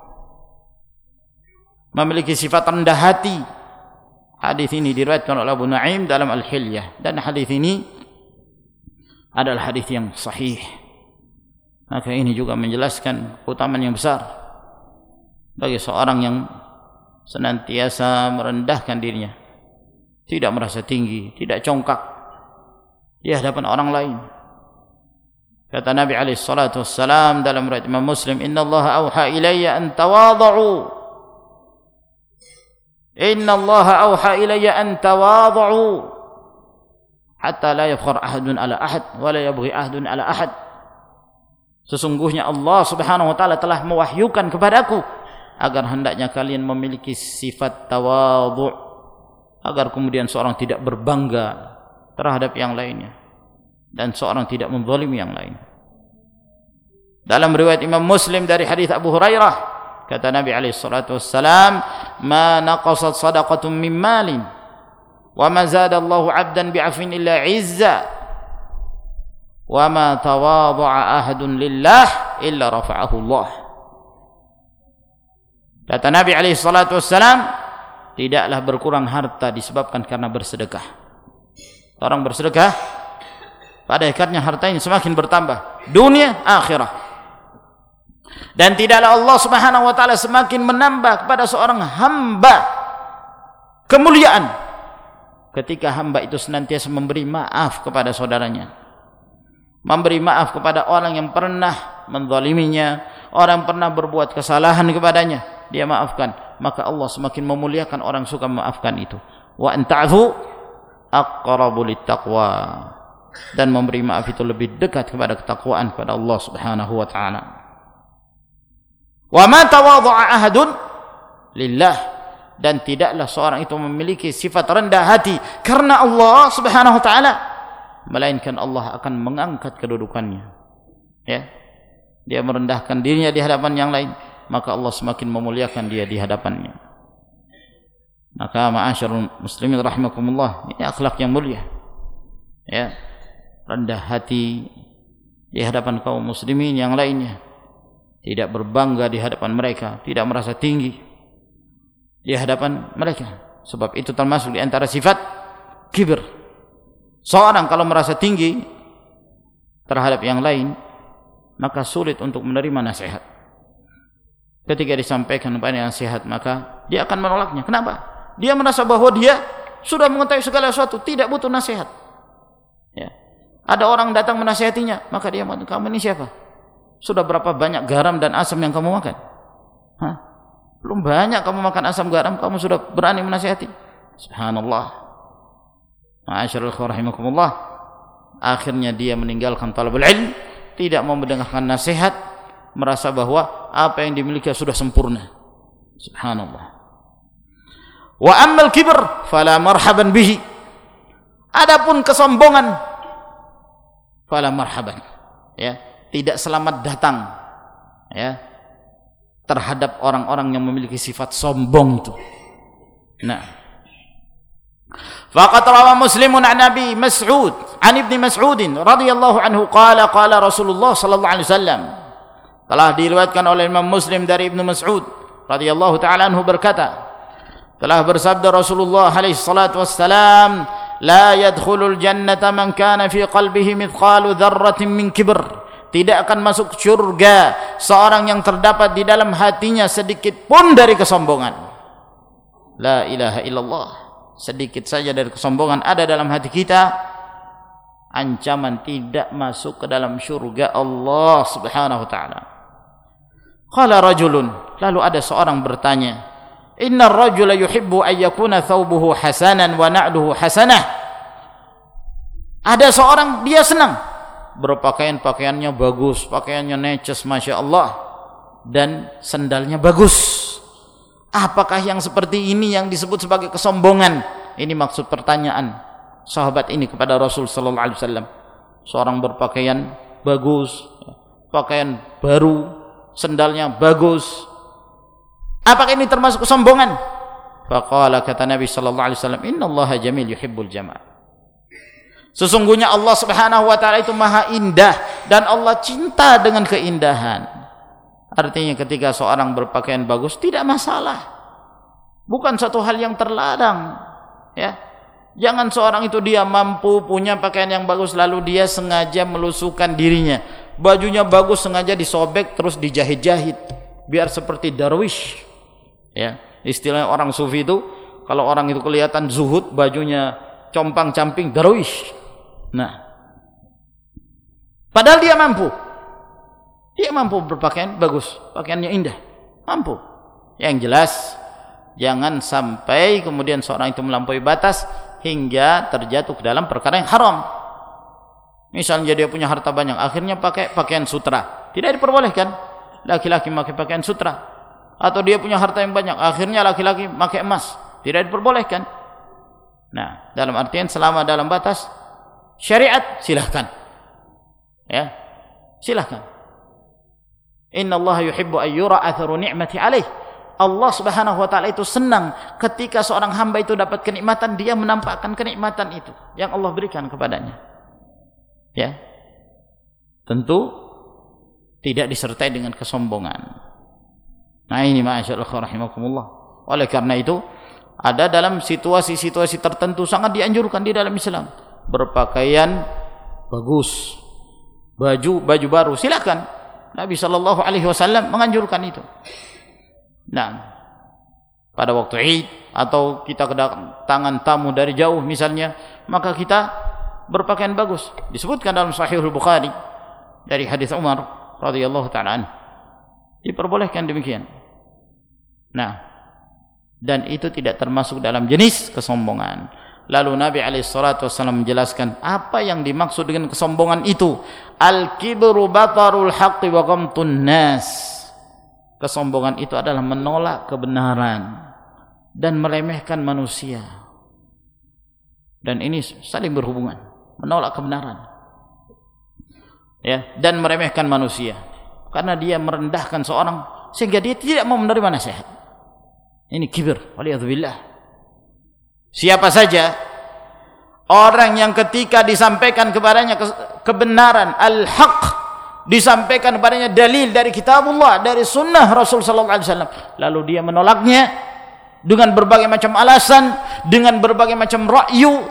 memiliki sifat rendah hati. Hadis ini diriwayatkan oleh Abu Nu'aim dalam Al-Hilyah, dan hadis ini adalah hadis yang sahih. Maka ini juga menjelaskan keutamaan yang besar bagi seorang yang senantiasa merendahkan dirinya, tidak merasa tinggi, tidak congkak di hadapan orang lain. Kata Nabi alaihi salatu wassalam dalam riwayat Imam Muslim, "Inna Allah auha ilayya an tawadhu." Inna Allah auha ilayya an tawadhu hatta la yafkhar ahadun ala ahad wa la yabghi ahadun ala ahad. Sesungguhnya Allah Subhanahu wa taala telah mewahyukan kepadaku agar hendaknya kalian memiliki sifat tawadhu, agar kemudian seorang tidak berbangga terhadap yang lainnya dan seorang tidak menzalimi yang lain. Dalam riwayat Imam Muslim dari hadis Abu Hurairah, kata Nabi alaihi salatu wassalam, "Ma naqasat sadaqatun min malin wa ma zada Allahu 'abdan bi'afwin illa 'izza wa ma tawadha'a ahadun lillah illa rafa'ahu Allah." Kata Nabi alaihi salatu wassalam, tidaklah berkurang harta disebabkan karena bersedekah. Orang bersedekah, pada hakikatnya harta ini semakin bertambah, dunia akhirah. Dan tidaklah Allah Subhanahu wa taala semakin menambah kepada seorang hamba kemuliaan ketika hamba itu senantiasa memberi maaf kepada saudaranya, memberi maaf kepada orang yang pernah menzaliminya, orang yang pernah berbuat kesalahan kepadanya, dia maafkan, maka Allah semakin memuliakan orang suka memaafkan itu. Wa an ta'fu aqrabu littaqwa, dan memberi maaf itu lebih dekat kepada ketakwaan kepada Allah Subhanahu wa taala. Wa ma tawadha'a ahadun lillah, dan tidaklah seorang itu memiliki sifat rendah hati karena Allah Subhanahu wa taala, melainkan Allah akan mengangkat kedudukannya. Ya. Dia merendahkan dirinya di hadapan yang lain, maka Allah semakin memuliakan dia di hadapannya. Maka ma'asyarul muslimin rahimakumullah, ini akhlak yang mulia. Ya. Rendah hati di hadapan kaum muslimin yang lainnya, tidak berbangga di hadapan mereka, tidak merasa tinggi di hadapan mereka. Sebab itu termasuk di antara sifat kibir. Seorang kalau merasa tinggi terhadap yang lain, maka sulit untuk menerima nasihat. ketika disampaikan kepada nasihat maka dia akan menolaknya. Kenapa? Dia merasa bahwa dia sudah mengetahui segala sesuatu, tidak butuh nasihat. Ya. Ada orang datang menasihatinya, maka dia mengatakan, kamu ini siapa? Sudah berapa banyak garam dan asam yang kamu makan? Hah? Belum banyak kamu makan asam garam, kamu sudah berani menasihati? Subhanallah. Ma'asyiral rahimakumullah. Akhirnya dia meninggalkan talabul ilm, tidak mau mendengarkan nasihat, merasa bahwa apa yang dimiliki sudah sempurna. Subhanallah. Wa ammal kibr fala marhaban bihi. Adapun kesombongan fala marhaban, ya, tidak selamat datang, ya, terhadap orang-orang yang memiliki sifat sombong itu. Nah, faqad rawa Muslimun an Nabi Mas'ud an Ibnu Mas'ud radhiyallahu anhu qala qala Rasulullah sallallahu alaihi wasallam. Telah diriwayatkan oleh Imam Muslim dari Ibnu Mas'ud radhiyallahu taala anhu berkata, telah bersabda Rasulullah alaihi salatu wassalam, la yadkhulul jannata man kana fi qalbihi mithqalu dzarratin min kibr. Tidak akan masuk surga seorang yang terdapat di dalam hatinya sedikit pun dari kesombongan. La ilaha illallah. Sedikit saja dari kesombongan ada dalam hati kita, ancaman tidak masuk ke dalam surga Allah Subhanahu wa taala. Qala rajulun, lalu ada seorang bertanya, innar rajula yuhibbu an yakuna thawbuhu hasanan wa na'luhu hasanah. Ada seorang dia senang berpakaian, pakaiannya bagus, pakaiannya neces, masya Allah, dan sandalnya bagus. Apakah yang seperti ini yang disebut sebagai kesombongan? Ini maksud pertanyaan sahabat ini kepada Rasul sallallahu alaihi wasallam. Seorang berpakaian bagus, pakaian baru, sandalnya bagus. Apakah ini termasuk kesombongan? Faqala, kata Nabi sallallahu alaihi wasallam, innallaha jamil yuhibbul jamal. Sesungguhnya Allah Subhanahu wa taala itu maha indah dan Allah cinta dengan keindahan. Artinya ketika seorang berpakaian bagus tidak masalah. Bukan satu hal yang terlarang, ya. Jangan seorang itu dia mampu punya pakaian yang bagus lalu dia sengaja melusukkan dirinya. Bajunya bagus sengaja disobek terus dijahit-jahit biar seperti darwish. Ya, istilahnya orang sufi itu kalau orang itu kelihatan zuhud, bajunya compang-camping, darwish. Nah, padahal dia mampu. Dia mampu berpakaian bagus, pakaiannya indah, mampu. Yang jelas jangan sampai kemudian seorang itu melampaui batas hingga terjatuh ke dalam perkara yang haram. Misalnya dia punya harta banyak, akhirnya pakai pakaian sutra, tidak diperbolehkan laki-laki pakai pakaian sutra. Atau dia punya harta yang banyak, akhirnya laki-laki pakai emas, tidak diperbolehkan. Nah, dalam artian selama dalam batas syariat, silahkan, ya, silahkan. Inna Allah yuhibbu an yura atharu ni'mati alaih. Allah Subhanahu wa taala itu senang ketika seorang hamba itu dapat kenikmatan, dia menampakkan kenikmatan itu yang Allah berikan kepadanya. Ya. Tentu tidak disertai dengan kesombongan. Nah, ini ma'asyarul rahimakumullah. Oleh karena itu, ada dalam situasi-situasi tertentu sangat dianjurkan di dalam Islam berpakaian bagus, baju baju baru, silakan. Nabi sallallahu alaihi wasallam menganjurkan itu. Nah, pada waktu Id atau kita kedatangan tamu dari jauh misalnya, maka kita berpakaian bagus. Disebutkan dalam Sahihul Bukhari dari hadis Umar radhiyallahu taala anhu. Diperbolehkan demikian. Nah, dan itu tidak termasuk dalam jenis kesombongan. Lalu Nabi alaihi salatu wasallam menjelaskan apa yang dimaksud dengan kesombongan itu. Al-kibru batarul haqqi wa ghamtun nas. Kesombongan itu adalah menolak kebenaran dan meremehkan manusia. Dan ini saling berhubungan, menolak kebenaran, ya, dan meremehkan manusia. Karena dia merendahkan seorang sehingga dia tidak mau menerima nasihat. Ini kibir, waliyadzubillah. Siapa saja orang yang ketika disampaikan kepadanya kebenaran, al-haq, disampaikan kepadanya dalil dari kitabullah, dari sunnah Rasul sallallahu alaihi wasallam, lalu dia menolaknya dengan berbagai macam alasan, dengan berbagai macam ra'yu,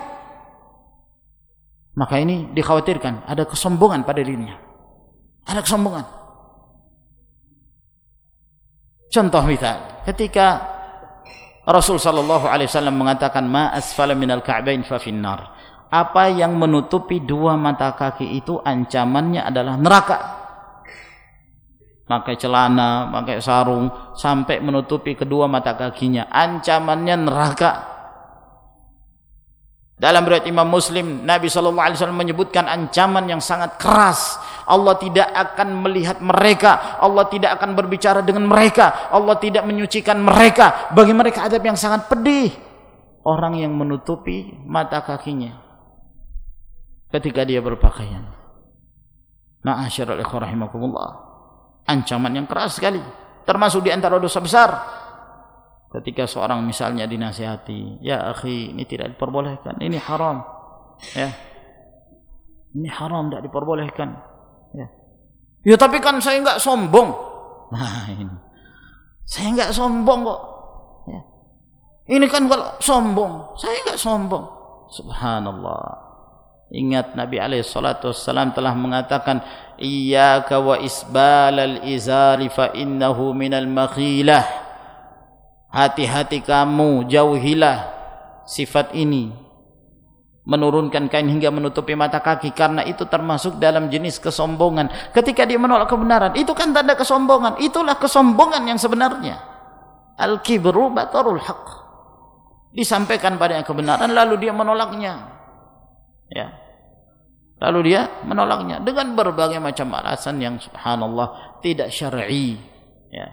maka ini dikhawatirkan ada kesombongan pada dirinya. Ada kesombongan. Contoh misal, ketika Rasul sallallahu alaihi wasallam mengatakan ma asfala minal ka'bain fa finnar. Apa yang menutupi dua mata kaki itu ancamannya adalah neraka. Pakai celana, pakai sarung sampai menutupi kedua mata kakinya, ancamannya neraka. Dalam riwayat Imam Muslim, Nabi sallallahu alaihi wasallam menyebutkan ancaman yang sangat keras. Allah tidak akan melihat mereka, Allah tidak akan berbicara dengan mereka, Allah tidak menyucikan mereka. Bagi mereka adab yang sangat pedih. Orang yang menutupi mata kakinya ketika dia berpakaian. Ma'asyiral ikhwah rahimakumullah. Ancaman yang keras sekali, termasuk di antara dosa besar. Ketika seorang misalnya dinasihati, ya akhi, ini tidak diperbolehkan, ini haram, ya, ini haram, tidak diperbolehkan, ya. Ya tapi kan saya enggak sombong. Nah ini, saya enggak sombong kok, ya. Ini kan kalau sombong, saya enggak sombong. Subhanallah. Ingat Nabi alaihi salatu wassalam telah mengatakan, iyyaka wa isbalal izari fa innahu minal makhilah. Hati-hati kamu, jauhilah sifat ini, menurunkan kain hingga menutupi mata kaki, karena itu termasuk dalam jenis kesombongan. Ketika dia menolak kebenaran, itu kan tanda kesombongan. Itulah kesombongan yang sebenarnya. Al-kibru batarul haq. Disampaikan padanya kebenaran lalu dia menolaknya, ya. Lalu dia menolaknya dengan berbagai macam alasan yang subhanallah tidak syar'i, ya.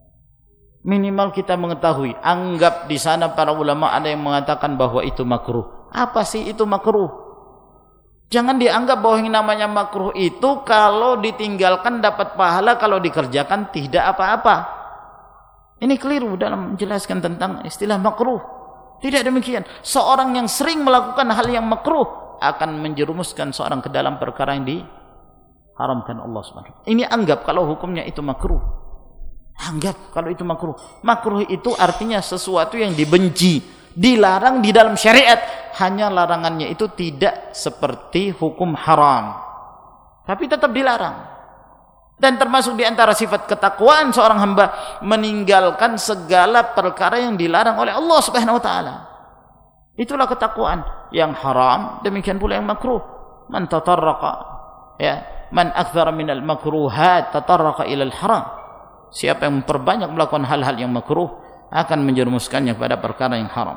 Minimal kita mengetahui, anggap di sana para ulama ada yang mengatakan bahwa itu makruh. Apa sih itu makruh? Jangan dianggap bahwa yang namanya makruh itu kalau ditinggalkan dapat pahala, kalau dikerjakan tidak apa-apa. Ini keliru dalam menjelaskan tentang istilah makruh. Tidak demikian. Seorang yang sering melakukan hal yang makruh akan menjerumuskan seorang ke dalam perkara yang diharamkan Allah subhanahu wa taala. Ini anggap kalau hukumnya itu makruh. Anggap kalau itu makruh. Makruh itu artinya sesuatu yang dibenci, dilarang di dalam syariat. Hanya larangannya itu tidak seperti hukum haram, tapi tetap dilarang. Dan termasuk di antara sifat ketakwaan seorang hamba meninggalkan segala perkara yang dilarang oleh Allah Subhanahu wa taala. Itulah ketakwaan. Yang haram demikian pula yang makruh. Man tatarraqa, ya, man aktsara minal makruhat tatarraqa ilal haram. Siapa yang memperbanyak melakukan hal-hal yang makruh akan menjerumuskannya pada perkara yang haram.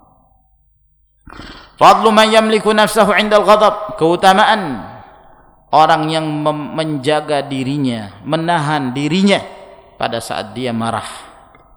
Fadlu man yamliku nafsahu 'inda al-ghadab. Keutamaan orang yang menjaga dirinya, menahan dirinya pada saat dia marah.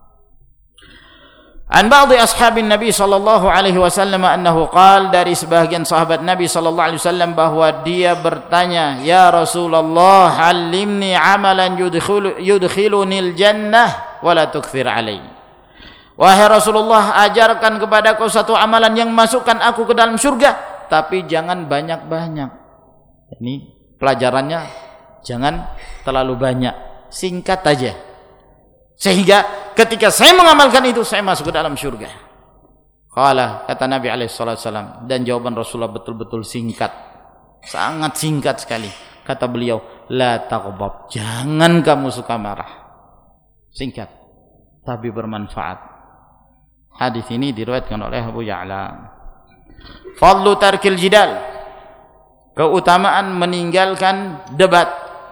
An ba'dhi ashabin Nabi sallallahu alaihi wasallam annahu qala, dari sebahagian sahabat Nabi sallallahu alaihi wasallam bahwa dia bertanya, ya Rasulullah, 'allimni 'amalan yudkhilu yudkhilunil jannah wa la tukthir 'alai. Wahai Rasulullah, ajarkan kepadaku satu amalan yang masukkan aku ke dalam surga, tapi jangan banyak-banyak. Ini pelajarannya jangan terlalu banyak, singkat aja. Sehingga ketika saya mengamalkan itu, saya masuk ke dalam surga. Qala, kata Nabi alaihi salatu wasallam, dan jawaban Rasulullah betul-betul singkat, sangat singkat sekali. Kata beliau, la taghdab, jangan kamu suka marah. Singkat tapi bermanfaat. Hadis ini diriwayatkan oleh Abu Ya'la. Fadlu tarkil jidal, keutamaan meninggalkan debat.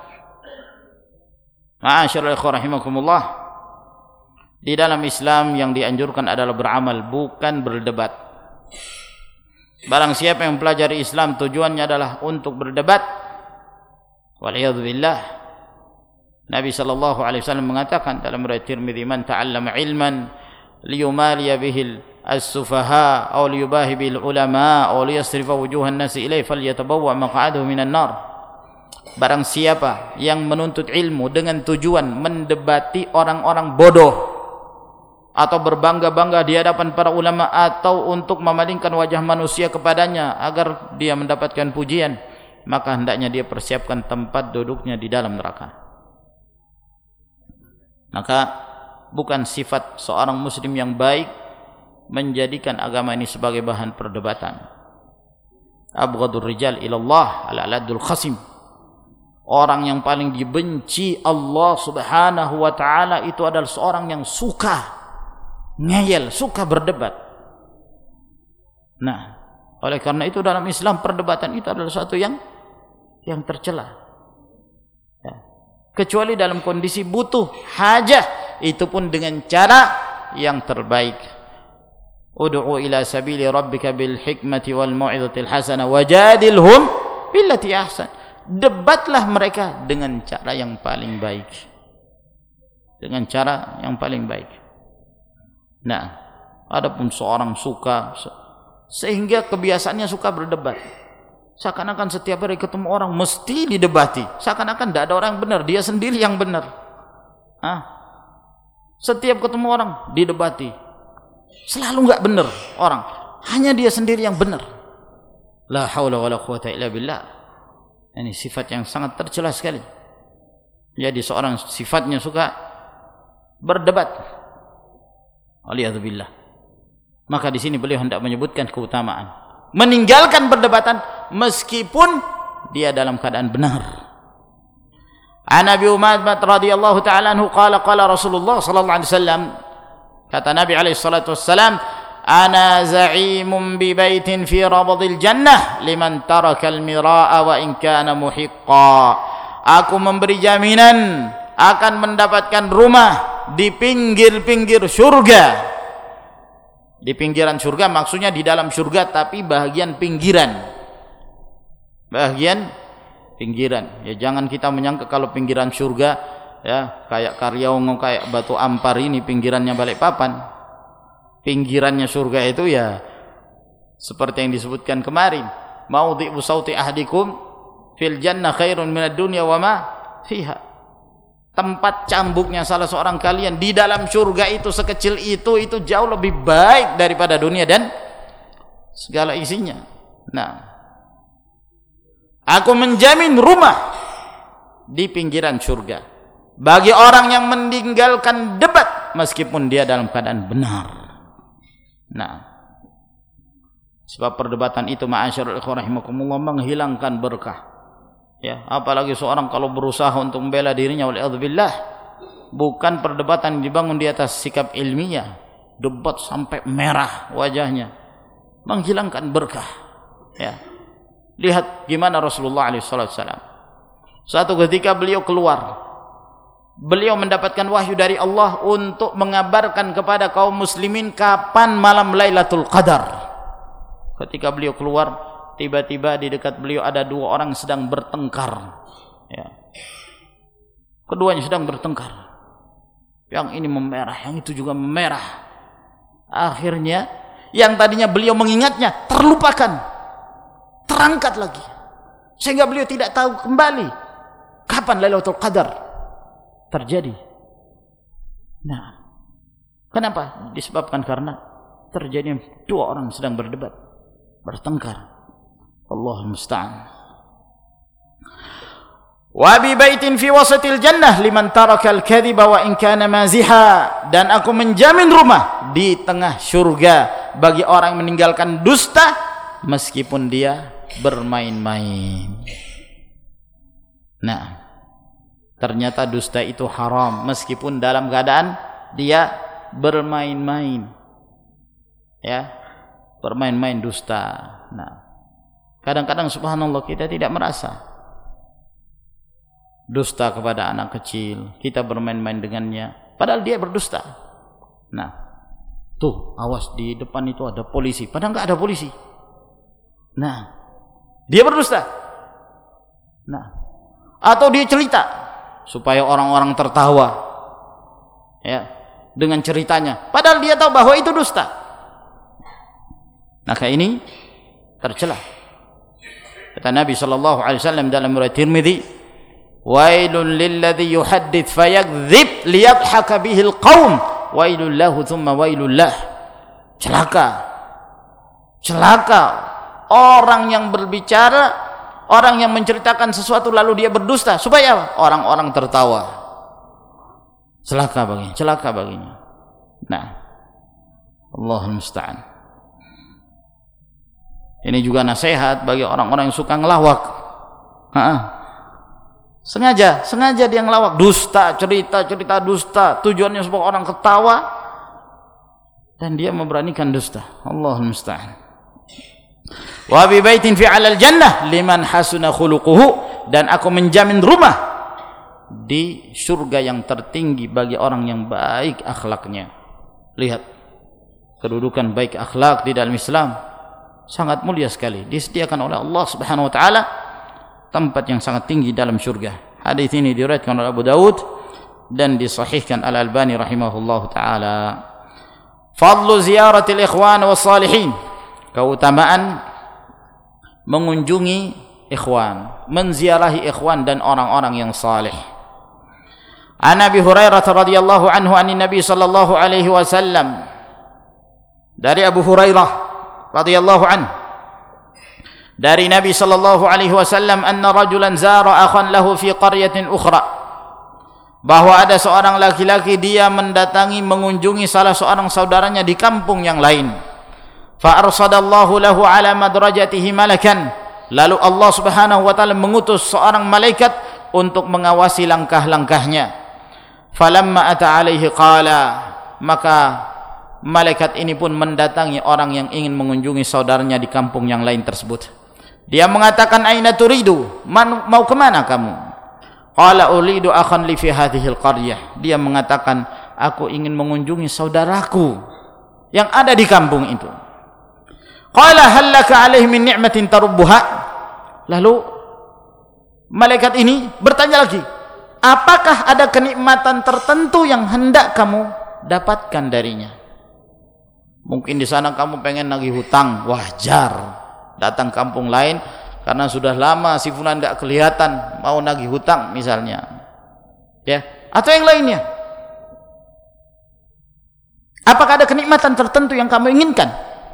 Ma'asyiral ikhwah rahimakumullah, di dalam Islam yang dianjurkan adalah beramal, bukan berdebat. Barang siapa yang mempelajari Islam tujuannya adalah untuk berdebat, wal'iyadzubillah, Nabi sallallahu alaihi wasallam mengatakan dalam riwayat Tirmidzi, man ta'allama ilman liyumaliya bihil as-sufaha aw liyubahi bil ulama aw liyasrifa wujuhan nasi ilaihi falyatabawwa maq'adahu minan nar. Barang siapa yang menuntut ilmu dengan tujuan mendebati orang-orang bodoh atau berbangga-bangga di hadapan para ulama atau untuk memalingkan wajah manusia kepadanya agar dia mendapatkan pujian, maka hendaknya dia persiapkan tempat duduknya di dalam neraka. Maka bukan sifat seorang muslim yang baik menjadikan agama ini sebagai bahan perdebatan. Abghadur rijal ilallah al-aladul khasim. Orang yang paling dibenci Allah Subhanahu wa taala itu adalah seorang yang suka ngeyel, suka berdebat. Nah, oleh karena itu dalam Islam perdebatan itu adalah sesuatu yang yang tercela. Ya. Kecuali dalam kondisi butuh, hajah, itu pun dengan cara yang terbaik. Ud'u ila sabili rabbika bil hikmati wal mau'izatil hasanah wajadilhum billati ahsan. Debatlah mereka dengan cara yang paling baik. Dengan cara yang paling baik. Nah, adapun seorang suka sehingga kebiasaannya suka berdebat. Seakan-akan setiap hari ketemu orang mesti didebati. Seakan-akan tidak ada orang yang benar, dia sendiri yang benar. Hah? Setiap ketemu orang didebati. Selalu enggak benar orang, hanya dia sendiri yang benar. La haula wala quwata illa billah. Ini sifat yang sangat tercela sekali. Jadi seorang sifatnya suka berdebat. Waliyadzubillah. Maka di sini beliau hendak menyebutkan keutamaan meninggalkan perdebatan meskipun dia dalam keadaan benar. An Abi Umaamah radhiyallahu ta'ala anhu qala qala Rasulullah sallallahu alaihi wasallam, kata Nabi alaihi salatu wassalam, ana za'imun bi baitin fi rabadil jannah liman taraka al-mira'a wa in kana muhiqqa. Aku memberi jaminan akan mendapatkan rumah di pinggir-pinggir surga. Di pinggiran surga maksudnya di dalam surga tapi bahagian pinggiran. Bahagian pinggiran. Ya jangan kita menyangka kalau pinggiran surga ya kayak Karyongo, kayak Batu Ampar ini pinggirannya Balikpapan. Pinggirannya surga itu ya seperti yang disebutkan kemarin, maudhi'u sauti ahdikum fil jannah khairun minad dunya wa ma fiha. Tempat cambuknya salah seorang kalian di dalam surga itu sekecil itu itu jauh lebih baik daripada dunia dan segala isinya. Nah, aku menjamin rumah di pinggiran surga bagi orang yang meninggalkan debat meskipun dia dalam keadaan benar. Nah, sebab perdebatan itu ma'asyarul ikhwan rahimakumullah menghilangkan berkah. Ya, apalagi seorang kalau berusaha untuk membela dirinya waliyadzubillah, bukan perdebatan dibangun di atas sikap ilmiah, debat sampai merah wajahnya, menghilangkan berkah. Ya. Lihat gimana Rasulullah alaihi wasallam. Suatu ketika beliau keluar, beliau mendapatkan wahyu dari Allah untuk mengabarkan kepada kaum muslimin kapan malam Lailatul Qadar. Ketika beliau keluar, tiba-tiba di dekat beliau ada dua orang sedang bertengkar. Ya. Keduanya sedang bertengkar. Yang ini memerah, yang itu juga memerah. Akhirnya yang tadinya beliau mengingatnya terlupakan, terangkat lagi, sehingga beliau tidak tahu kembali kapan Lailatul Qadar terjadi. Nah, kenapa? Disebabkan karena terjadi dua orang sedang berdebat, bertengkar. Allahul musta'an. Wa bi baitin fi wasatil jannah liman taraka al-kadhiba wa in kana maziha. Dan aku menjamin rumah di tengah surga bagi orang yang meninggalkan dusta meskipun dia bermain-main. Nah, ternyata dusta itu haram meskipun dalam keadaan dia bermain-main. Ya, bermain-main dusta. Nah, kadang-kadang subhanallah kita tidak merasa dusta kepada anak kecil, kita bermain-main dengannya, padahal dia berdusta. Nah, tuh awas di depan itu ada polisi, padahal nggak ada polisi. Nah, dia berdusta. Nah, atau dia cerita supaya orang-orang tertawa, ya, dengan ceritanya, padahal dia tahu bahwa itu dusta. Maka ini tercela. Kata Nabi sallallahu alaihi wasallam dalam riwayat Tirmidzi, wailun lilladzi yuhaddits fayakdzib liyadhhaka bihi alqaum wailul lahu thumma wailul lah. Celaka. Celaka orang yang berbicara, orang yang menceritakan sesuatu lalu dia berdusta supaya orang-orang tertawa. Celaka baginya, celaka baginya. Nah, Allahul musta'an. Ini juga nasihat bagi orang-orang yang suka ngelawak. Ha-ha. Sengaja, sengaja dia ngelawak, dusta, cerita-cerita dusta, tujuannya supaya orang ketawa, dan dia memberanikan dusta. Allahul musta'an. Wa bi baitin fi 'alal jannah liman hasuna khuluquhu, dan aku menjamin rumah di surga yang tertinggi bagi orang yang baik akhlaknya. Lihat kedudukan baik akhlak di dalam Islam sangat mulia sekali, disediakan oleh Allah Subhanahu wa taala tempat yang sangat tinggi dalam surga. Hadis ini diriwayatkan oleh Abu Daud dan disahihkan Al-Albani rahimahullahu taala. Fadlu ziyaratil ikhwan was salihin, keutamaan mengunjungi ikhwan, menziarahi ikhwan dan orang-orang yang saleh. An Abi Hurairah radhiyallahu anhu anin Nabi sallallahu alaihi wasallam, dari Abu Hurairah radhiyallahu anhu dari Nabi sallallahu alaihi wasallam, anna rajulan zara akhan lahu fi qaryatin ukhra, bahwa ada seorang laki-laki dia mendatangi mengunjungi salah seorang saudaranya di kampung yang lain. Fa arsadallahu lahu ala madrajatihi malakan, lalu Allah Subhanahu wa taala mengutus seorang malaikat untuk mengawasi langkah-langkahnya. Falamma ata alaihi qala, maka malaikat ini pun mendatangi orang yang ingin mengunjungi saudaranya di kampung yang lain tersebut. Dia mengatakan, aina turidu, Man, mau kemana kamu? Qala uridu akhan li fi hadhil qaryah. Dia mengatakan, aku ingin mengunjungi saudaraku yang ada di kampung itu. Qala hal laka alaihi min ni'matin tarubbuha. Lalu malaikat ini bertanya lagi, apakah ada kenikmatan tertentu yang hendak kamu dapatkan darinya? Mungkin di sana kamu pengen nagih hutang, wajar. Datang kampung lain karena sudah lama si fulan enggak kelihatan, mau nagih hutang misalnya. Ya, atau yang lainnya. Apakah ada kenikmatan tertentu yang kamu inginkan?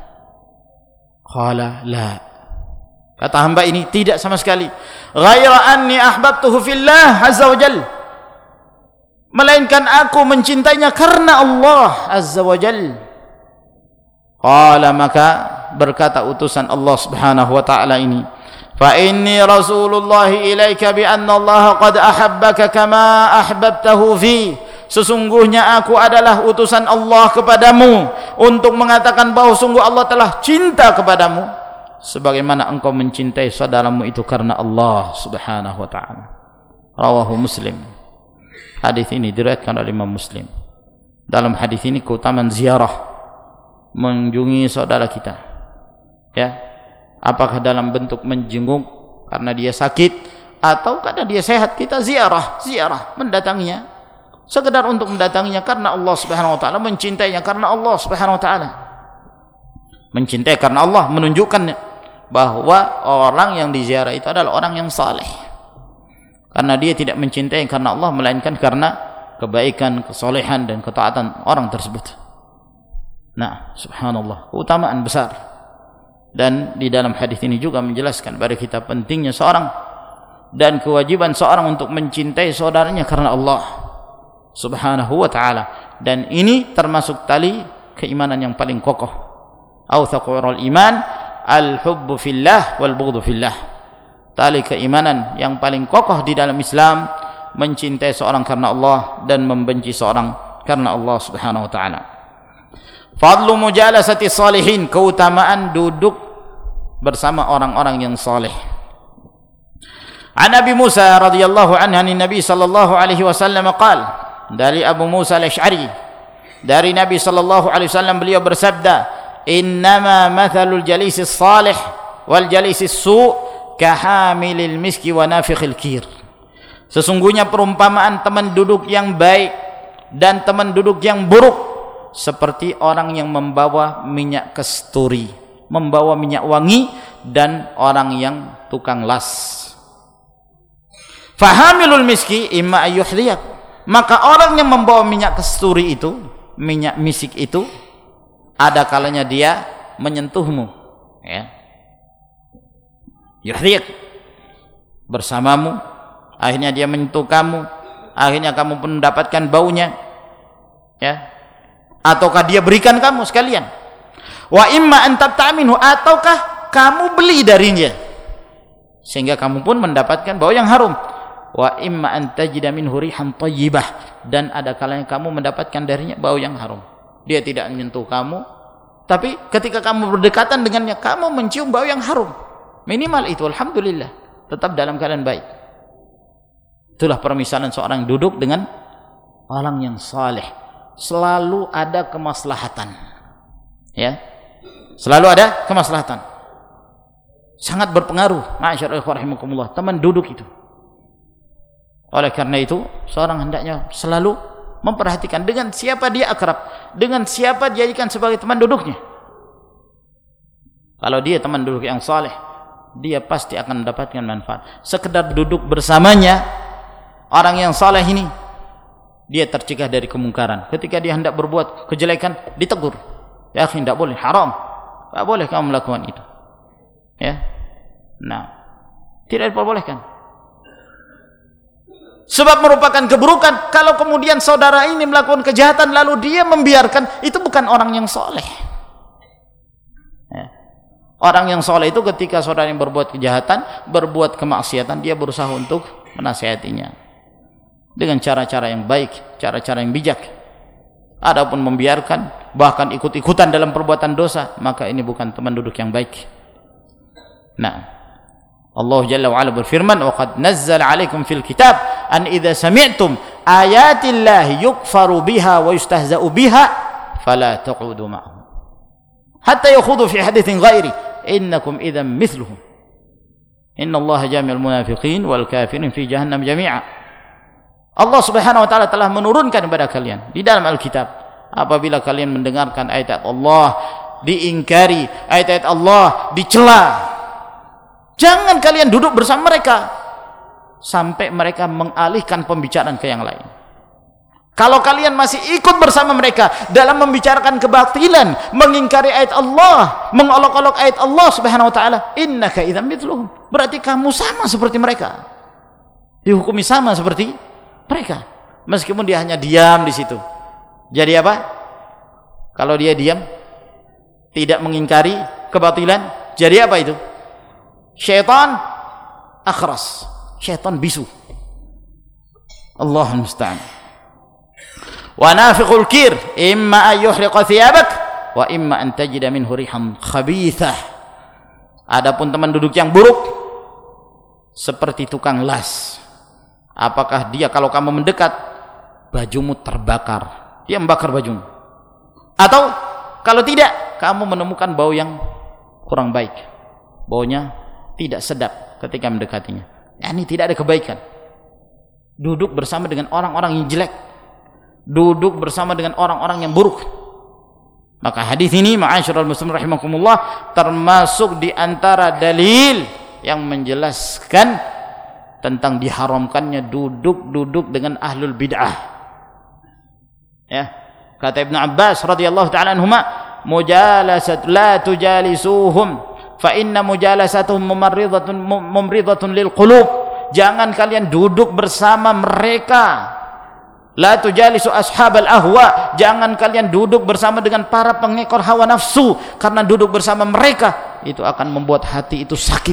Qala la. Kata hamba ini, tidak sama sekali. Ghaira anni ahbabtuhu fillah azza wajal, melainkan aku mencintainya karena Allah azza wajal. Qala, maka berkata utusan Allah Subhanahu wa taala ini, fa inni rasulullah ilaika bi anna Allah qad ahabbaka kama ahbabtahu fi, sesungguhnya aku adalah utusan Allah kepadamu untuk mengatakan bahwa sungguh Allah telah cinta kepadamu sebagaimana engkau mencintai saudaramu itu karena Allah Subhanahu wa taala. Rawahu Muslim. Hadis ini diriwayatkan oleh Imam Muslim. Dalam hadis ini keutamaan ziarah, mengunjungi saudara kita. Ya, apakah dalam bentuk menjenguk karena dia sakit atau karena dia sehat, kita ziarah, ziarah mendatanginya sekedar untuk mendatanginya karena Allah Subhanahu wa taala, mencintainya karena Allah Subhanahu wa taala. Mencintai karena Allah menunjukkan bahwa orang yang diziarah itu adalah orang yang saleh. Karena dia tidak mencintai karena Allah melainkan karena kebaikan, kesolehan dan ketaatan orang tersebut. Nah, subhanallah, keutamaan besar. Dan di dalam hadis ini juga menjelaskan kepada kita pentingnya seorang dan kewajiban seorang untuk mencintai saudaranya karena Allah Subhanahu wa taala, dan ini termasuk tali keimanan yang paling kokoh. Authaqul iman al-hubbu fillah wal bughdhu fillah. Tali keimanan yang paling kokoh di dalam Islam, mencintai seorang karena Allah dan membenci seorang karena Allah Subhanahu wa taala. Fadlu mujalasati salihin, keutamaan duduk bersama orang-orang yang saleh. An Abi Musa radhiyallahu anhu an Nabi sallallahu alaihi wasallam qala, dari Abu Musa al-Asy'ari dari Nabi sallallahu alaihi wasallam, beliau bersabda, innama mathalul jalisis salih wal jalisis su' kahamilil miski wa nafikhil kir. Sesungguhnya perumpamaan teman duduk yang baik dan teman duduk yang buruk seperti orang yang membawa minyak kasturi, membawa minyak wangi, dan orang yang tukang las. Fahamilul miski imma ayyuhdiyak, maka orang yang membawa minyak kasturi itu, minyak misik itu, ada kalanya dia menyentuhmu, ya, yuhdiyak, bersamamu, akhirnya dia menyentuh kamu, akhirnya kamu pun mendapatkan baunya, ya, ataukah dia berikan kamu sekalian. Wa imma an tabta'minhu, ataukah kamu beli darinya sehingga kamu pun mendapatkan bau yang harum. wa imma an tajida minhu rihan thayyibah, dan ada kalanya kamu mendapatkan darinya bau yang harum. Dia tidak menyentuh kamu, tapi ketika kamu berdekatan dengannya kamu mencium bau yang harum. Minimal itu, alhamdulillah, tetap dalam keadaan baik. Itulah permisalan seorang duduk dengan orang yang saleh. Selalu ada kemaslahatan, ya, selalu ada kemaslahatan. Sangat berpengaruh, ma'asyiral ikhwah rahimakumullah, teman duduk itu. Oleh karena itu, seorang hendaknya selalu memperhatikan dengan siapa dia akrab, dengan siapa dijadikan sebagai teman duduknya. Kalau dia teman duduk yang saleh, dia pasti akan mendapatkan manfaat. Sekedar duduk bersamanya orang yang saleh ini, dia tercegah dari kemungkaran. Ketika dia hendak berbuat kejelekan, ditegur. Ya akhi, tidak boleh, haram. Tidak boleh kamu melakukan itu. Ya, nah, tidak diperbolehkan. Sebab merupakan keburukan. Kalau kemudian saudara ini melakukan kejahatan lalu dia membiarkan, itu bukan orang yang soleh. Ya. Orang yang soleh itu ketika saudara yang berbuat kejahatan, berbuat kemaksiatan, dia berusaha untuk menasihatinya dengan cara-cara yang baik, cara-cara yang bijak. Adapun membiarkan, bahkan ikut-ikutan dalam perbuatan dosa, maka ini bukan teman duduk yang baik. Nah, Allah Jalla wa Ala berfirman, "Wa qad nazzala 'alaikum fil kitab an idza sami'tum ayatillahi yukfaru biha wa yustahza'u biha fala taqudu ma'ahum hatta yakhudhu fi haditsin ghairi innakum idzan mithluhum innallaha jami'ul munafiqin wal kafirin fi jahannam jami'a." Allah Subhanahu wa taala telah menurunkan kepada kalian di dalam Alkitab, apabila kalian mendengarkan ayat-ayat Allah diingkari, ayat-ayat Allah dicela, jangan kalian duduk bersama mereka sampai mereka mengalihkan pembicaraan ke yang lain. Kalau kalian masih ikut bersama mereka dalam membicarakan kebatilan, mengingkari ayat Allah, mengolok-olok ayat Allah Subhanahu wa taala, innaka idzam mithluhum, berarti kamu sama seperti mereka. Dihukumi sama seperti mereka. Meskipun dia hanya diam di situ. Jadi apa? Kalau dia diam, tidak mengingkari kebatilan, jadi apa itu? Syaitan akhras, syaitan bisu. Allahul musta'an. Wa nafiqul kir imma an yuhriqa thiyabak wa imma an tajida minhu rihan khabithah. Adapun teman duduk yang buruk seperti tukang las. Apakah dia kalau kamu mendekat bajumu terbakar, dia membakar bajumu. Atau kalau tidak, kamu menemukan bau yang kurang baik. Baunya tidak sedap ketika mendekatinya. Ini tidak ada kebaikan. Duduk bersama dengan orang-orang yang jelek, duduk bersama dengan orang-orang yang buruk. Maka hadis ini, ma'asyiral muslimin rahimakumullah, termasuk di antara dalil yang menjelaskan tentang diharamkannya duduk-duduk dengan ahlul bid'ah. Ya, kata Ibnu Abbas radhiyallahu ta'ala anhuma, mujalasat la tujalisuhum fa inna mujalasatuhum mumarridatun mumridatun lil qulub. Jangan kalian duduk bersama mereka. La tujalisu ashabal ahwa, jangan kalian duduk bersama dengan para pengekor hawa nafsu, karena duduk bersama mereka itu akan membuat hati itu sakit.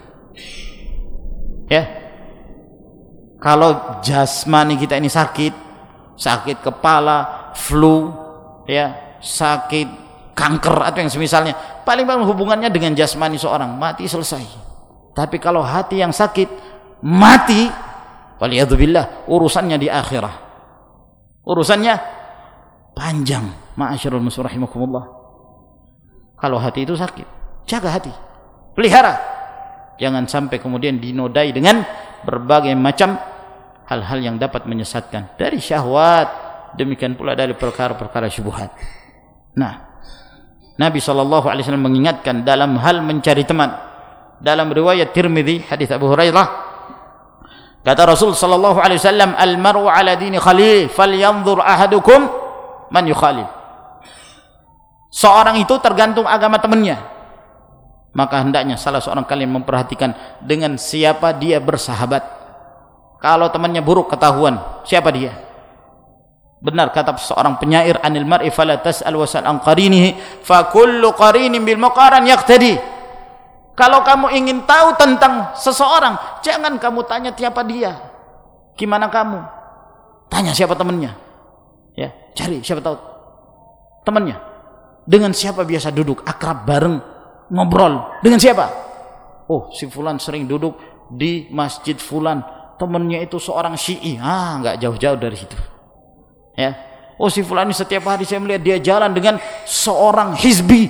Ya, kalau jasmani kita ini sakit, sakit kepala, flu, ya, sakit kanker atau yang semisalnya, paling paling hubungannya dengan jasmani seorang, mati selesai. Tapi kalau hati yang sakit mati, waliyadzubillah, urusannya di akhirah, urusannya panjang. Ma'asyiral muslimin rahimakumullah, kalau hati itu sakit, jaga hati, pelihara, jangan sampai kemudian dinodai dengan berbagai macam hal-hal yang dapat menyesatkan, dari syahwat, demikian pula dari perkara-perkara syubhat. Nah, Nabi shallallahu alaihi wasallam mengingatkan dalam hal mencari teman. Dalam riwayat Tirmidzi hadis Abu Hurairah, kata Rasul shallallahu alaihi wasallam, al-mar'u ala dini khalil falyanzur ahadukum man yukhalil. Seorang itu tergantung agama temannya, maka hendaknya salah seorang kalian memperhatikan dengan siapa dia bersahabat. Kalau temannya buruk, ketahuan siapa dia. Benar kata seorang penyair, anil mar'i fala tas'al wasal an qarinihi fa kullu qarinin bil muqaran yaqtadi. Kalau kamu ingin tahu tentang seseorang, jangan kamu tanya siapa dia, Gimana kamu? Tanya siapa temannya. Ya, cari siapa tahu temannya. Dengan siapa biasa duduk, akrab bareng, ngobrol. Dengan siapa? Oh, si fulan sering duduk di masjid fulan. Temannya itu seorang Syi'i. Ah, enggak jauh-jauh dari situ. Ya. Oh, si fulan ini setiap hari saya melihat dia jalan dengan seorang hizbi.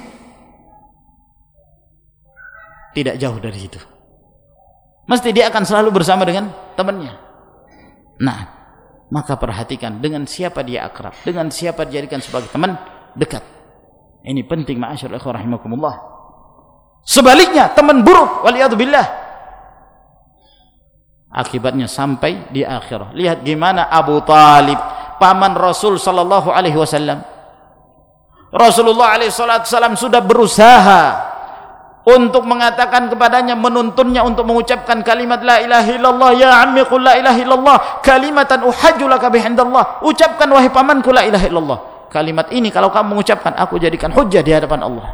Tidak jauh dari situ. Mesti dia akan selalu bersama dengan temannya. Nah, maka perhatikan dengan siapa dia akrab, dengan siapa dijadikan sebagai teman dekat. Ini penting, ma'asyiral ikhwah rahimakumullah. Sebaliknya, teman buruk, waliyadzubillah, akibatnya sampai di akhirah. Lihat gimana Abu Talib, paman Rasul sallallahu alaihi wasallam. Rasulullah alaihi salatu wasallam sudah berusaha untuk mengatakan kepadanya, menuntunnya untuk mengucapkan kalimat la ilaha illallah. Ya ammi qul la ilaha illallah kalimatan uhajju laka bihandallah. Ucapkan wahai pamanku la ilaha illallah. Kalimat ini kalau kamu mengucapkan, aku jadikan hujjah di hadapan Allah.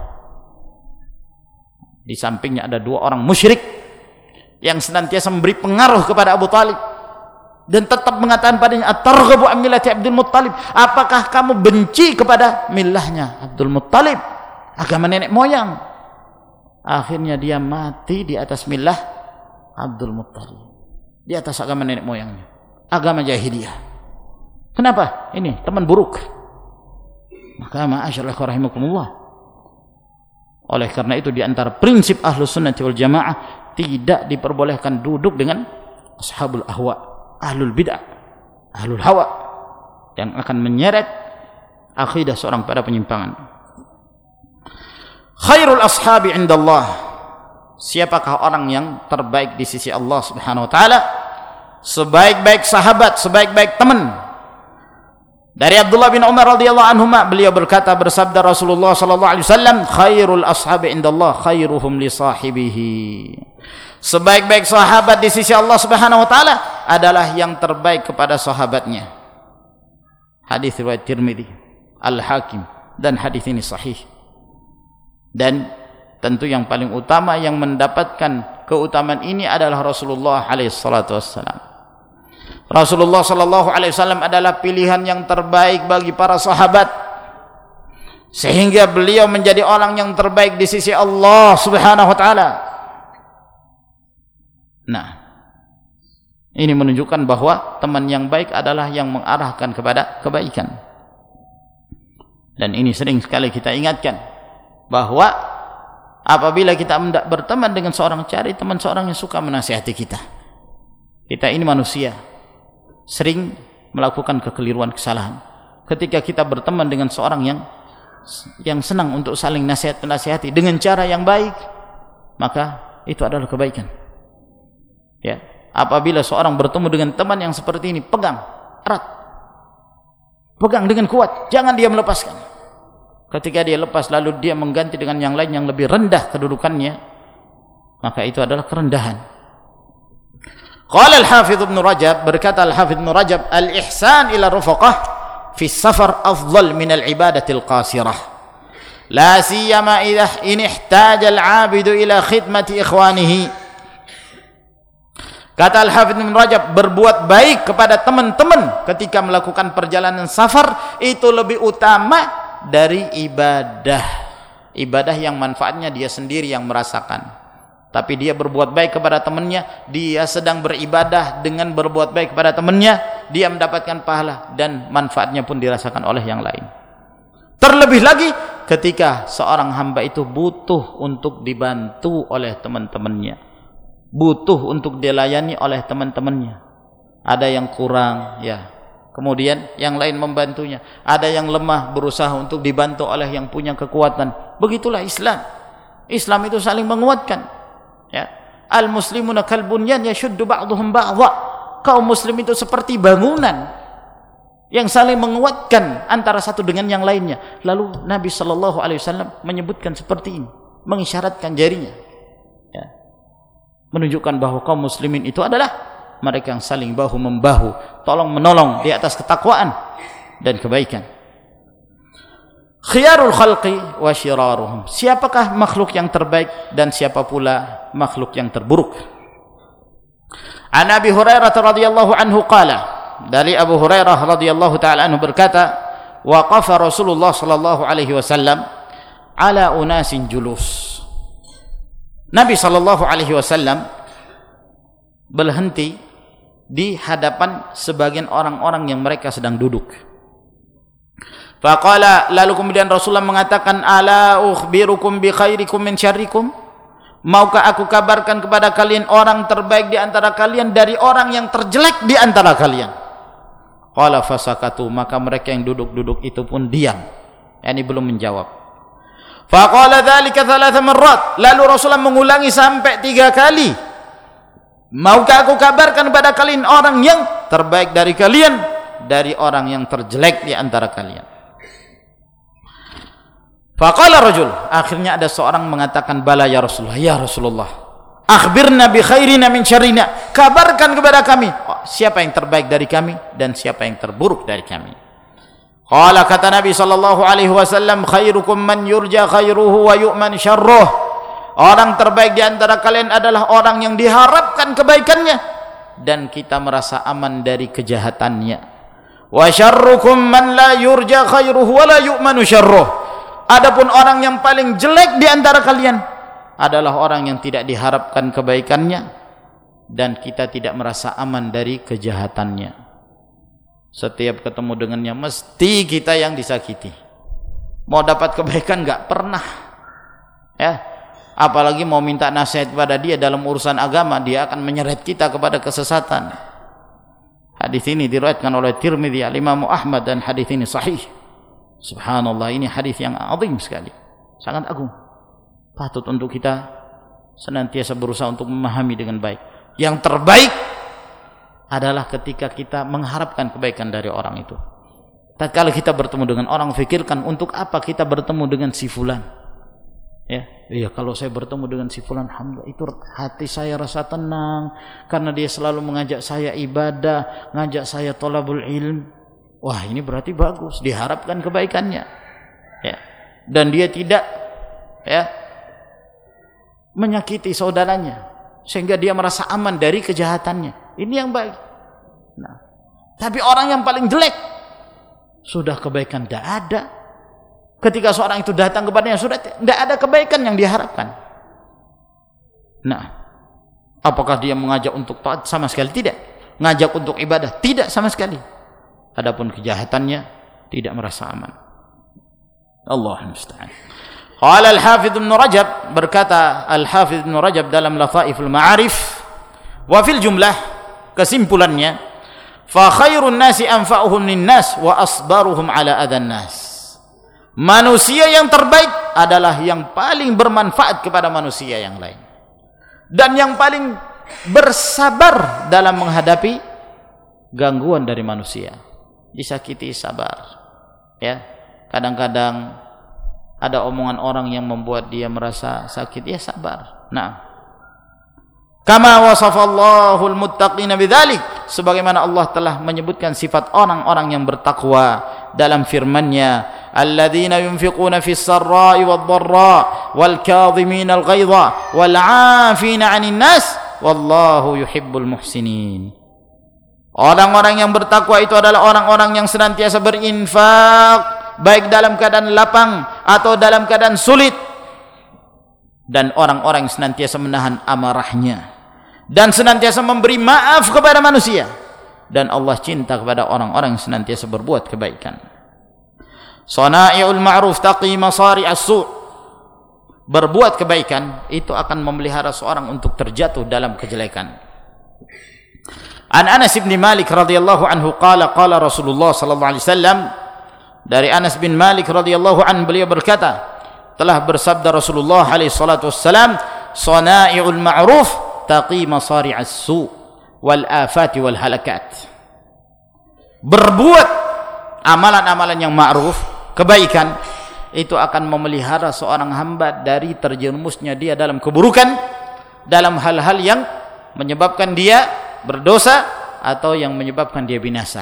Di sampingnya ada dua orang musyrik yang senantiasa memberi pengaruh kepada Abu Talib dan tetap mengatakan padanya, at-targhabu an millati Abdul Muttalib. Apakah kamu benci kepada millahnya Abdul Muttalib, agama nenek moyang? Akhirnya dia mati di atas millah Abdul Muttalib, di atas agama nenek moyangnya, agama jahiliyah. Kenapa? Ini teman buruk. Maka ma'asyiral ikhwah rahimakumullah, oleh karena itu di antara prinsip Ahlus Sunnah wal Jamaah, tidak diperbolehkan duduk dengan ashabul ahwa, ahlul bid'ah, ahlul hawa, yang akan menyeret akidah seorang pada penyimpangan. Khairul ashabi indallah, siapakah orang yang terbaik di sisi Allah Subhanahu wa taala? Sebaik-baik sahabat, sebaik-baik teman. Dari Abdullah bin Umar radhiyallahu anhuma, beliau berkata, bersabda Rasulullah sallallahu alaihi wasallam, khairul ashabi indallah khairuhum li sahibihi. Sebaik-baik sahabat di sisi Allah Subhanahu wa taala adalah yang terbaik kepada sahabatnya. Hadis riwayat Tirmidzi, Al-Hakim, dan hadis ini sahih. Dan tentu yang paling utama yang mendapatkan keutamaan ini adalah Rasulullah alaihi salatu wassalam. Rasulullah sallallahu alaihi wasallam adalah pilihan yang terbaik bagi para sahabat, sehingga beliau menjadi orang yang terbaik di sisi Allah Subhanahu wa taala. Nah, ini menunjukkan bahwa teman yang baik adalah yang mengarahkan kepada kebaikan. Dan ini sering sekali kita ingatkan, bahwa apabila kita hendak berteman dengan seorang, cari teman seorang yang suka menasihati kita. Kita ini manusia, sering melakukan kekeliruan, kesalahan. Ketika kita berteman dengan seorang yang yang senang untuk saling nasihat menasihati dengan cara yang baik, maka itu adalah kebaikan. Ya, apabila seorang bertemu dengan teman yang seperti ini, pegang erat, pegang dengan kuat, jangan dia melepaskan. Ketika dia lepas lalu dia mengganti dengan yang lain yang lebih rendah kedudukannya, maka itu adalah kerendahan. Qala al-Hafidz Ibnu Rajab, berkata al-Hafidz Ibnu Rajab, al-ihsan ila rufaqah fi safar afdal min al-ibadati al-qasirah. La siyama idha in ihtaja al-'abidu ila khidmati ikhwanihi. Kata Al-Hafidz Ibnu Rajab, berbuat baik kepada teman-teman ketika melakukan perjalanan safar itu lebih utama dari ibadah. Ibadah yang manfaatnya dia sendiri yang merasakan, tapi dia berbuat baik kepada temannya, dia sedang beribadah dengan berbuat baik kepada temannya, dia mendapatkan pahala dan manfaatnya pun dirasakan oleh yang lain. Terlebih lagi ketika seorang hamba itu butuh untuk dibantu oleh teman-temannya, butuh untuk dilayani oleh teman-temannya. Ada yang kurang, ya, kemudian yang lain membantunya. Ada yang lemah, berusaha untuk dibantu oleh yang punya kekuatan. Begitulah Islam. Islam itu saling menguatkan. Ya, al-muslimuna kal bunyan yashuddu ba'dhum ba'dha. Kaum muslim itu seperti bangunan yang saling menguatkan antara satu dengan yang lainnya. Lalu Nabi sallallahu alaihi wasallam menyebutkan seperti ini, mengisyaratkan jarinya, ya, menunjukkan bahwa kaum muslimin itu adalah mereka yang saling bahu membahu, tolong menolong di atas ketakwaan dan kebaikan. Khiyarul khalqi wa syiraruhum, siapakah makhluk yang terbaik dan siapa pula makhluk yang terburuk? An Abi Hurairah radhiyallahu anhu qala, dari Abu Hurairah radhiyallahu taala anhu berkata, waqafa Rasulullah sallallahu alaihi wasallam ala unasin julus. Nabi sallallahu alaihi wasallam berhenti di hadapan sebagian orang-orang yang mereka sedang duduk. Faqala, lalu kemudian Rasulullah mengatakan, ala ukhbirukum bi khairikum min syarrikum? Maukah aku kabarkan kepada kalian orang terbaik di antara kalian dari orang yang terjelek di antara kalian? Qala fasakatu, maka mereka yang duduk-duduk itu pun diam, yakni belum menjawab. Faqala dzalika thalatha marrat, lalu Rasulullah mengulangi sampai tiga kali. Maukah aku kabarkan kepada kalian orang yang terbaik dari kalian dari orang yang terjelek di antara kalian? Faqala rajul, akhirnya ada seorang mengatakan, bala ya Rasulullah, ya Rasulullah, akhbirna bi khairina min syarrina, kabarkan kepada kami oh, siapa yang terbaik dari kami dan siapa yang terburuk dari kami. Qala, kata Nabi sallallahu alaihi wasallam, khairukum man yurja khairuhu wa yu'man syarruh. Orang terbaik di antara kalian adalah orang yang diharapkan kebaikannya dan kita merasa aman dari kejahatannya. Wa syarrukum man la yurja khairuhu wa la yu'manu syarruh. Adapun orang yang paling jelek di antara kalian adalah orang yang tidak diharapkan kebaikannya dan kita tidak merasa aman dari kejahatannya. Setiap ketemu dengannya mesti kita yang disakiti. Mau dapat kebaikan enggak pernah. Ya. Apalagi mau minta nasihat kepada dia dalam urusan agama, dia akan menyeret kita kepada kesesatan. Hadis ini diriwayatkan oleh Tirmidzi, Al-Imam Ahmad, dan hadis ini sahih. Subhanallah, ini hadis yang azim sekali, sangat agung. Patut untuk kita senantiasa berusaha untuk memahami dengan baik. Yang terbaik adalah ketika kita mengharapkan kebaikan dari orang itu. Tatkala kita bertemu dengan orang, fikirkan untuk apa kita bertemu dengan si fulan. Ya, iya, kalau saya bertemu dengan si fulan, alhamdulillah, itu hati saya rasa tenang karena dia selalu mengajak saya ibadah, ngajak saya thalabul ilm. Wah, ini berarti bagus, diharapkan kebaikannya. Ya. Dan dia tidak ya menyakiti saudaranya sehingga dia merasa aman dari kejahatannya. Ini yang baik. Nah, tapi orang yang paling jelek sudah kebaikan tidak ada. Ketika seorang itu datang kepadanya sudah tidak ada kebaikan yang diharapkan. Nah, apakah dia mengajak untuk taat? Sama sekali tidak. Ngajak untuk ibadah? Tidak sama sekali. Adapun kejahatannya tidak merasa aman. Allah musta'an. Qala Al-Hafidz Ibnu Rajab, berkata Al-Hafidz Ibnu Rajab dalam Lataiful Ma'arif, wa fil jumlah, kesimpulannya, fa khairun nasi anfa'uhum linnas wa asbaruhum ala adan nas. Manusia yang terbaik adalah yang paling bermanfaat kepada manusia yang lain dan yang paling bersabar dalam menghadapi gangguan dari manusia. Disakiti sabar, ya. Kadang-kadang ada omongan orang yang membuat dia merasa sakit, ya sabar. Nah, kama wasafallahu almuttaqina bidzalik, sebagaimana Allah telah menyebutkan sifat orang-orang yang bertakwa dalam firman-Nya, alladzina yunfiquna fis sarra'i wad-dharra wal kadhimina al-ghaidha wal 'afina 'anil nas wallahu yuhibbul muhsinin. Orang-orang yang bertakwa itu adalah orang-orang yang senantiasa berinfak, baik dalam keadaan lapang atau dalam keadaan sulit, dan orang-orang yang senantiasa menahan amarahnya dan senantiasa memberi maaf kepada manusia, dan Allah cinta kepada orang-orang yang senantiasa berbuat kebaikan. Sana'iul ma'ruf taqi masari'as su'. Berbuat kebaikan itu akan memelihara seorang untuk terjatuh dalam kejelekan. An Anas bin Malik radhiyallahu anhu qala qala Rasulullah sallallahu alaihi wasallam, dari Anas bin Malik radhiyallahu anhu beliau berkata, telah bersabda Rasulullah alaihi salatu wassalam, sana'iul ma'ruf taqi masari'as su' wal afati wal halakat. Berbuat amalan-amalan yang ma'ruf, kebaikan, itu akan memelihara seorang hamba dari terjerumusnya dia dalam keburukan, dalam hal-hal yang menyebabkan dia berdosa atau yang menyebabkan dia binasa.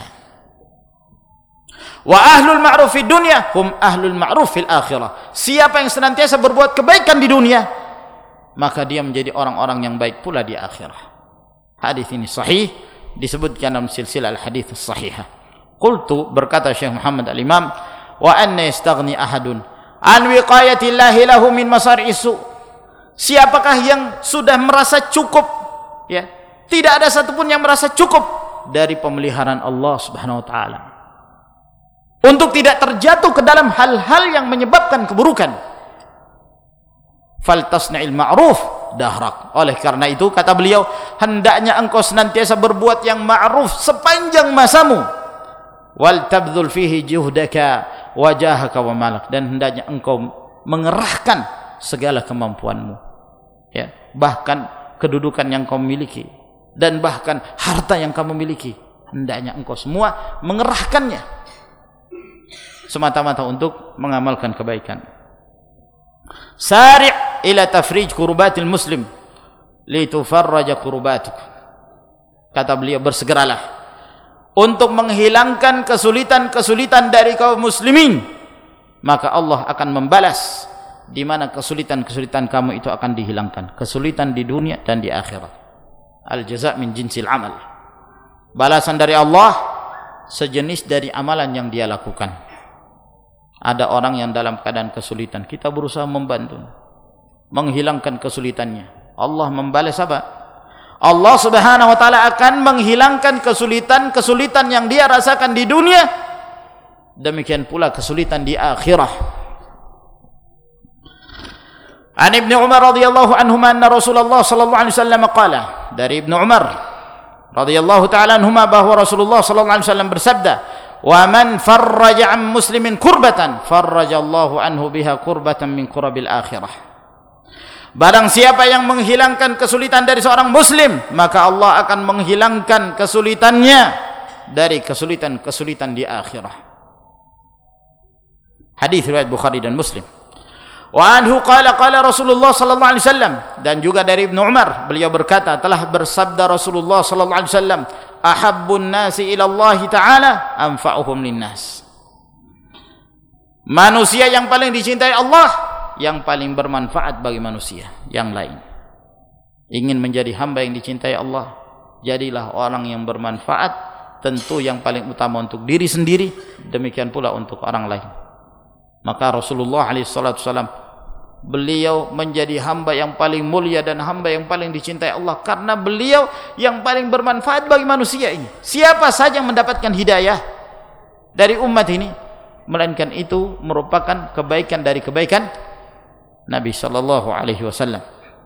Wa ahlul ma'ruf fid dunya hum ahlul ma'ruf fil akhirah. Siapa yang senantiasa berbuat kebaikan di dunia, maka dia menjadi orang-orang yang baik pula di akhirat. Hadis ini sahih, disebutkan dalam silsilah al-hadits as-sahihah. Qultu, berkata Syekh Muhammad al-Imam, wa anna yastaghni ahadun an wiqayatillahi lahu min masari isu. Siapakah yang sudah merasa cukup, ya, tidak ada satupun yang merasa cukup dari pemeliharaan Allah Subhanahu wa taala untuk tidak terjatuh ke dalam hal-hal yang menyebabkan keburukan. Faltasna'il ma'ruf dahrak. Oleh karena itu kata beliau, hendaknya engkau senantiasa berbuat yang ma'ruf sepanjang masamu. Wal tabdhul fihi juhdaka wajahaka wa malak, dan hendaknya engkau mengerahkan segala kemampuanmu, ya, bahkan kedudukan yang kau miliki dan bahkan harta yang kamu miliki, hendaknya engkau semua mengerahkannya semata-mata untuk mengamalkan kebaikan. Sari' ila tafrij kurbatil muslim litufarraja kurbatuk. Kata beliau, bersegeralah untuk menghilangkan kesulitan-kesulitan dari kaum muslimin, maka Allah akan membalas di mana kesulitan-kesulitan kamu itu akan dihilangkan, kesulitan di dunia dan di akhirat. Al-jaza' min jinsil amal. Balasan dari Allah sejenis dari amalan yang dia lakukan. Ada orang yang dalam keadaan kesulitan, kita berusaha membantu, menghilangkan kesulitannya. Allah membalas apa? Allah Subhanahu wa taala akan menghilangkan kesulitan-kesulitan yang dia rasakan di dunia, demikian pula kesulitan di akhirah. An Ibnu Umar radhiyallahu anhuma anna Rasulullah sallallahu alaihi wasallam qala, dari Ibnu Umar radhiyallahu taala anhuma bahwa Rasulullah sallallahu alaihi wasallam bersabda, wa man farraja an muslimin kurbatan farrajallahu anhu biha kurbatan min kurabil akhirah. Barang siapa yang menghilangkan kesulitan dari seorang muslim, maka Allah akan menghilangkan kesulitannya dari kesulitan-kesulitan di akhirah. Hadis riwayat Bukhari dan Muslim. Wa anhu qala qala Rasulullah sallallahu alaihi wasallam, dan juga dari Ibnu Umar, beliau berkata, telah bersabda Rasulullah sallallahu alaihi wasallam, ahabbun nasi ila Allah taala anfa'uhum linnas. Manusia yang paling dicintai Allah yang paling bermanfaat bagi manusia yang lain. Ingin menjadi hamba yang dicintai Allah, jadilah orang yang bermanfaat, tentu yang paling utama untuk diri sendiri, demikian pula untuk orang lain. Maka Rasulullah alaihi salatu wasallam, beliau menjadi hamba yang paling mulia dan hamba yang paling dicintai Allah karena beliau yang paling bermanfaat bagi manusia ini. Siapa saja yang mendapatkan hidayah dari umat ini, melainkan itu merupakan kebaikan dari kebaikan Nabi sallallahu alaihi wasallam.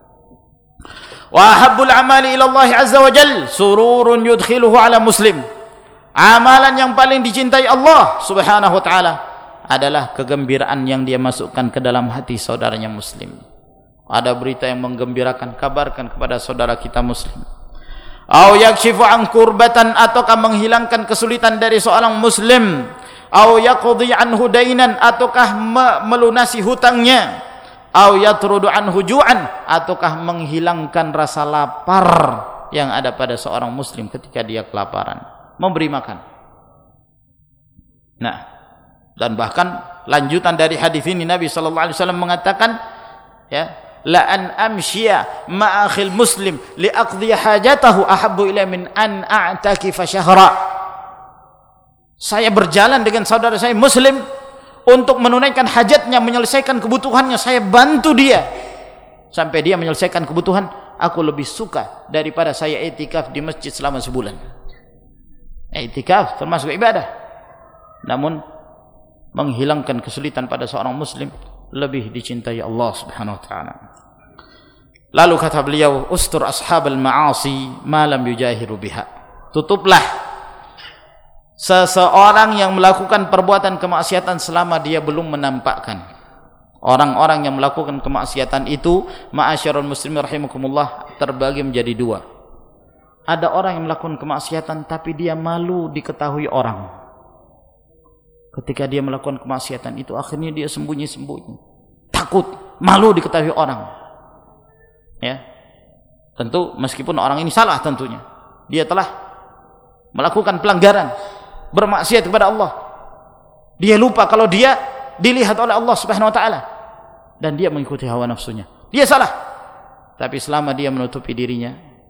Wa habbul amali ila Allah azza wa jalla sururun yudkhiluhu ala muslim. Amalan yang paling dicintai Allah Subhanahu wa taala adalah kegembiraan yang dia masukkan ke dalam hati saudaranya muslim. Ada berita yang menggembirakan, kabarkan kepada saudara kita muslim. Au yakshifu an kurbatan, ataukah menghilangkan kesulitan dari seorang muslim. Au yaqdi anhu dainan, ataukah melunasi hutangnya. Au yatrudu anhu ju'an, ataukah menghilangkan rasa lapar yang ada pada seorang muslim ketika dia kelaparan, memberi makan. Nah, dan bahkan lanjutan dari hadis ini Nabi sallallahu alaihi wasallam mengatakan, ya, la an amshiya ma'akhil muslim li aqdi hajatahu ahabbu ila min an a'takifa syahra. Saya berjalan dengan saudara saya muslim untuk menunaikan hajatnya, menyelesaikan kebutuhannya, saya bantu dia sampai dia menyelesaikan kebutuhan, aku lebih suka daripada saya i'tikaf di masjid selama sebulan. I'tikaf termasuk ibadah, namun menghilangkan kesulitan pada seorang muslim lebih dicintai Allah Subhanahu wa taala. Lalu kata beliau, ustur ashabal ma'asi ma lam yujahiru biha. Tutuplah seseorang yang melakukan perbuatan kemaksiatan selama dia belum menampakkan. Orang-orang yang melakukan kemaksiatan itu, ma'asyarul muslimin rahimakumullah, terbagi menjadi dua. Ada orang yang melakukan kemaksiatan tapi dia malu diketahui orang. Ketika dia melakukan kemaksiatan itu, akhirnya dia sembunyi-sembunyi, takut, malu diketahui orang. Ya, tentu meskipun orang ini salah, tentunya dia telah melakukan pelanggaran, bermaksiat kepada Allah. Dia lupa kalau dia dilihat oleh Allah Subhanahu wa taala dan dia mengikuti hawa nafsunya. Dia salah. Tapi selama dia menutupi dirinya,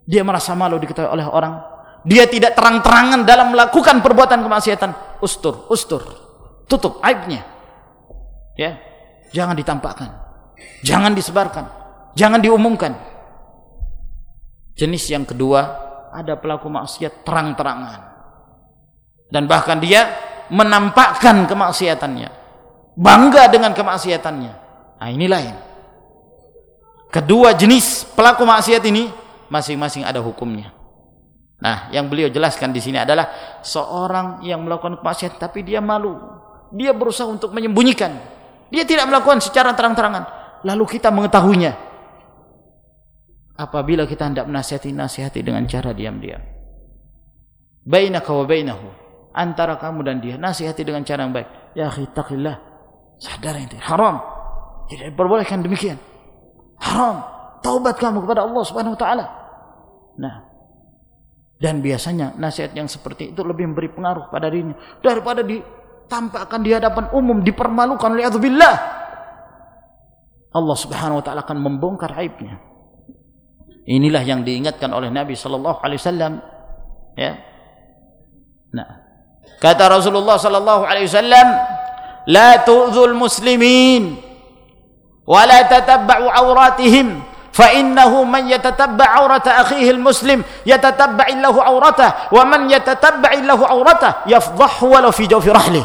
Dia merasa malu diketahui oleh orang. Dia tidak terang-terangan dalam melakukan perbuatan kemaksiatan. Ustur, ustur. Tutup aibnya. Ya, jangan ditampakkan. Jangan disebarkan. Jangan diumumkan. Jenis yang kedua, ada pelaku maksiat terang-terangan. Dan bahkan dia menampakkan kemaksiatannya. Bangga dengan kemaksiatannya. Nah, inilah yang kedua jenis pelaku maksiat ini masing-masing ada hukumnya. Nah, yang beliau jelaskan di sini adalah seorang yang melakukan kemaksiatan tapi dia malu. Dia berusaha untuk menyembunyikan. Dia tidak melakukan secara terang-terangan. Lalu kita mengetahuinya. Apabila kita hendak menasihati, nasihati dengan cara diam-diam. Bainaka wa bainahu. Antara kamu dan dia, nasihati dengan cara yang baik. Ya akhi, taqillah. Sadar ente, haram. Tidak diperbolehkan demikian. Haram. Taubat kamu kepada Allah Subhanahu wa taala. Nah, dan biasanya nasihat yang seperti itu lebih memberi pengaruh pada dirinya daripada ditampakkan di hadapan umum, dipermalukan oleh a'udzubillah. Allah Subhanahu wa taala akan membongkar aibnya. Inilah yang diingatkan oleh Nabi sallallahu alaihi wasallam, ya. Nah, kata Rasulullah sallallahu alaihi wasallam, la tu'dzul muslimin wa la tatabba'u auratihim fa innahu man yatatabba' aurata akhihi almuslim yatatabba' illahu auratahu wa man yatatabba' illahu auratahu yafdhahu walau fi jawfi rahlih.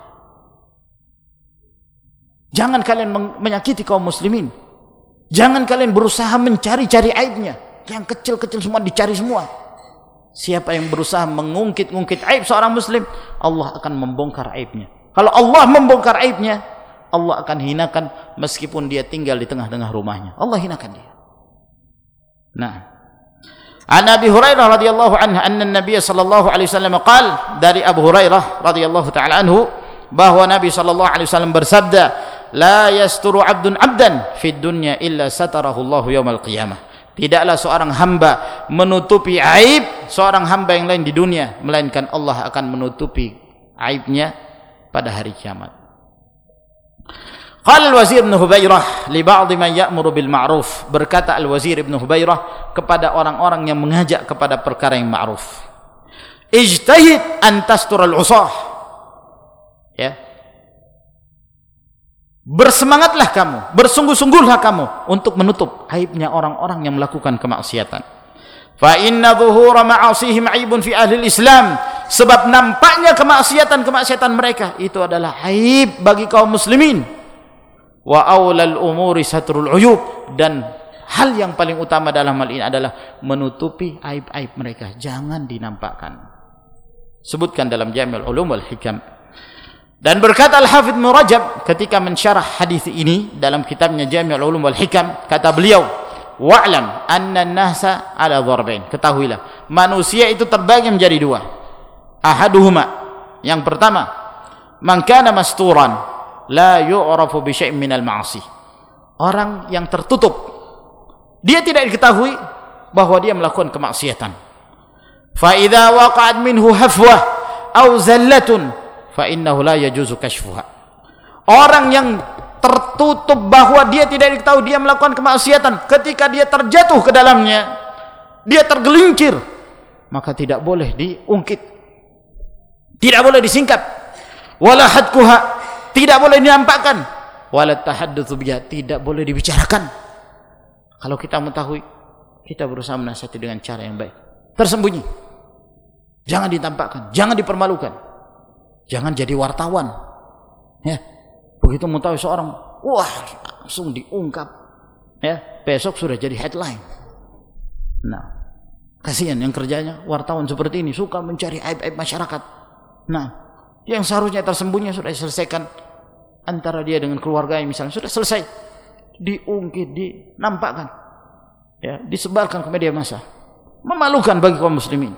Jangan kalian menyakiti kaum muslimin. Jangan kalian berusaha mencari-cari aibnya. Yang kecil-kecil semua dicari semua. Siapa yang berusaha mengungkit-ungkit aib seorang muslim, Allah akan membongkar aibnya. Kalau Allah membongkar aibnya, Allah akan hinakan meskipun dia tinggal di tengah-tengah rumahnya. Allah hinakan dia. Nah, an Abi Hurairah radhiyallahu anhu anna Nabi sallallahu alaihi wasallam qaal, dari Abu Hurairah radhiyallahu taala anhu bahwa Nabi sallallahu alaihi wasallam bersabda, la yasturu 'abdun 'abdan fid dunya illa satarahu Allahu yaumal qiyamah. Tidaklah seorang hamba menutupi aib seorang hamba yang lain di dunia, melainkan Allah akan menutupi aibnya pada hari kiamat. Qala al-Wazir Ibn Hubairah li ba'd man ya'muru bil ma'ruf. Berkata al-Wazir Ibn Hubairah kepada orang-orang yang mengajak kepada perkara yang ma'ruf. Ijtahid an tastur al-usah. Ya. Bersemangatlah kamu, bersungguh-sungguhlah kamu untuk menutup aibnya orang-orang yang melakukan kemaksiatan. Fa inna dhuhura ma'asihim 'aibun fi ahli al-Islam. Sebab nampaknya kemaksiatan-kemaksiatan mereka itu adalah aib bagi kaum muslimin. Wa aulal umuri satrul uyub, dan hal yang paling utama dalam hal ini adalah menutupi aib-aib mereka, jangan dinampakkan. Sebutkan dalam Jami' al-Ulum wal Hikam. Dan berkata Al-Hafidz Ibnu Rajab ketika mensyarah hadis ini dalam kitabnya Jami' al-Ulum wal Hikam, kata beliau, wa'lam anna an-nasa ala dharbain. Ketahuilah, manusia itu terbagi menjadi dua. Ahaduhuma, yang pertama, man kana masturan la yu'rafu bi syai'in minal ma'asi. Orang yang tertutup, dia tidak diketahui bahwa dia melakukan kemaksiatan. Fa idza waqa'at minhu hafwah aw zallatun fa innahu la yajuzu kashfuha. Orang yang tertutup bahwa dia tidak diketahui dia melakukan kemaksiatan, ketika dia terjatuh ke dalamnya, dia tergelincir, maka tidak boleh diungkit, tidak boleh disingkap. Wala hadkuha, tidak boleh dinampakkan. Wala tahaddutsu biha, tidak boleh dibicarakan. Kalau kita mengetahui, kita berusaha menasihati dengan cara yang baik, tersembunyi, jangan ditampakkan, jangan dipermalukan, jangan jadi wartawan. Ya, begitu mengetahui seorang, wah, langsung diungkap. Ya, besok sudah jadi headline. Nah, kasihan yang kerjanya wartawan seperti ini, suka mencari aib-aib masyarakat. Nah, yang seharusnya tersembunyi sudah diselesaikan antara dia dengan keluarganya misalnya, sudah selesai, diungkit, dinampakkan, ya, disebarkan ke media massa, memalukan bagi kaum muslimin.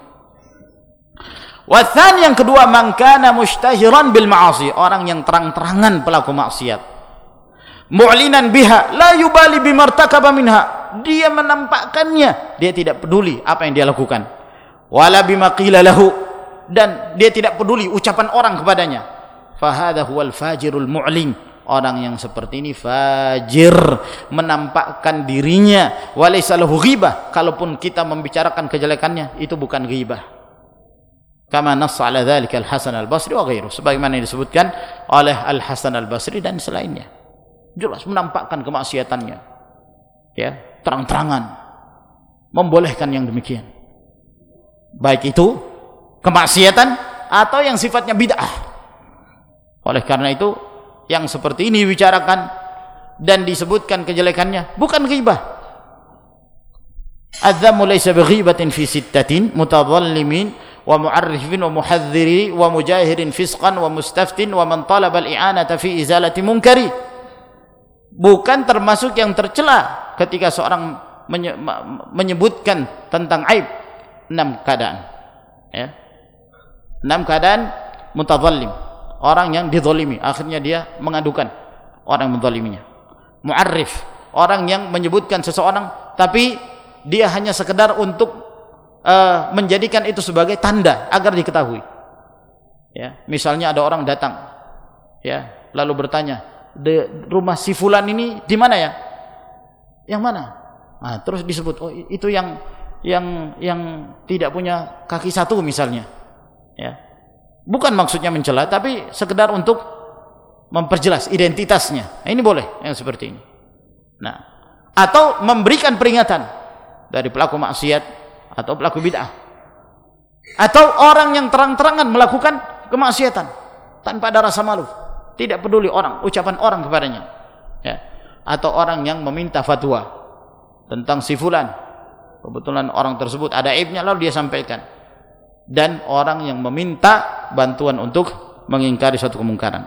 Wathan, yang kedua, man kana mushtahiran bil ma'asi, orang yang terang-terangan pelaku maksiat, mu'linan biha la yubali bimartakaba minha, dia menampakkannya, dia tidak peduli apa yang dia lakukan, wala bima qila lahu, dan dia tidak peduli ucapan orang kepadanya. Fahadha huwal fajirul mu'lin, orang yang seperti ini fajir, menampakkan dirinya, walaysa lahu ghibah, kalaupun kita membicarakan kejelekannya itu bukan ghibah. Kama nass ala dzalika Al-Hasan Al-Basri wa ghairuh, sebagaimana disebutkan oleh Al-Hasan Al-Basri dan selainnya. Jelas menampakkan kemaksiatannya, ya, terang-terangan, membolehkan yang demikian, baik itu kemaksiatan atau yang sifatnya bid'ah. Oleh karena itu yang seperti ini dibicarakan dan disebutkan kejelekannya bukan ghibah. Adzamu laysa bighibatin fi sittatin mutadhallimin wa mu'arrifin wa muhadhdhiri wa mujahirin fisqan wa mustaftin wa man talaba al-i'anata fi izalati munkari. Bukan termasuk yang tercela ketika seorang menyebutkan tentang aib enam keadaan, ya. Enam keadaan mutadhallim, orang yang dizalimi, akhirnya dia mengadukan orang yang menzaliminya. Mu'arrif, orang yang menyebutkan seseorang tapi dia hanya sekedar untuk uh, menjadikan itu sebagai tanda agar diketahui, ya. Misalnya ada orang datang, ya, lalu bertanya, "De, rumah si fulan ini di mana ya?" "Yang mana?" Nah, terus disebut, "Oh, itu yang yang yang tidak punya kaki satu," misalnya, ya. Bukan maksudnya mencela, tapi sekedar untuk memperjelas identitasnya. Nah, ini boleh yang seperti ini. Nah, atau memberikan peringatan dari pelaku maksiat atau pelaku bid'ah, atau orang yang terang-terangan melakukan kemaksiatan tanpa ada rasa malu, tidak peduli orang, ucapan orang kepadanya, ya. Atau orang yang meminta fatwa tentang si fulan, kebetulan orang tersebut ada aibnya lalu dia sampaikan, dan orang yang meminta bantuan untuk mengingkari suatu kemungkaran.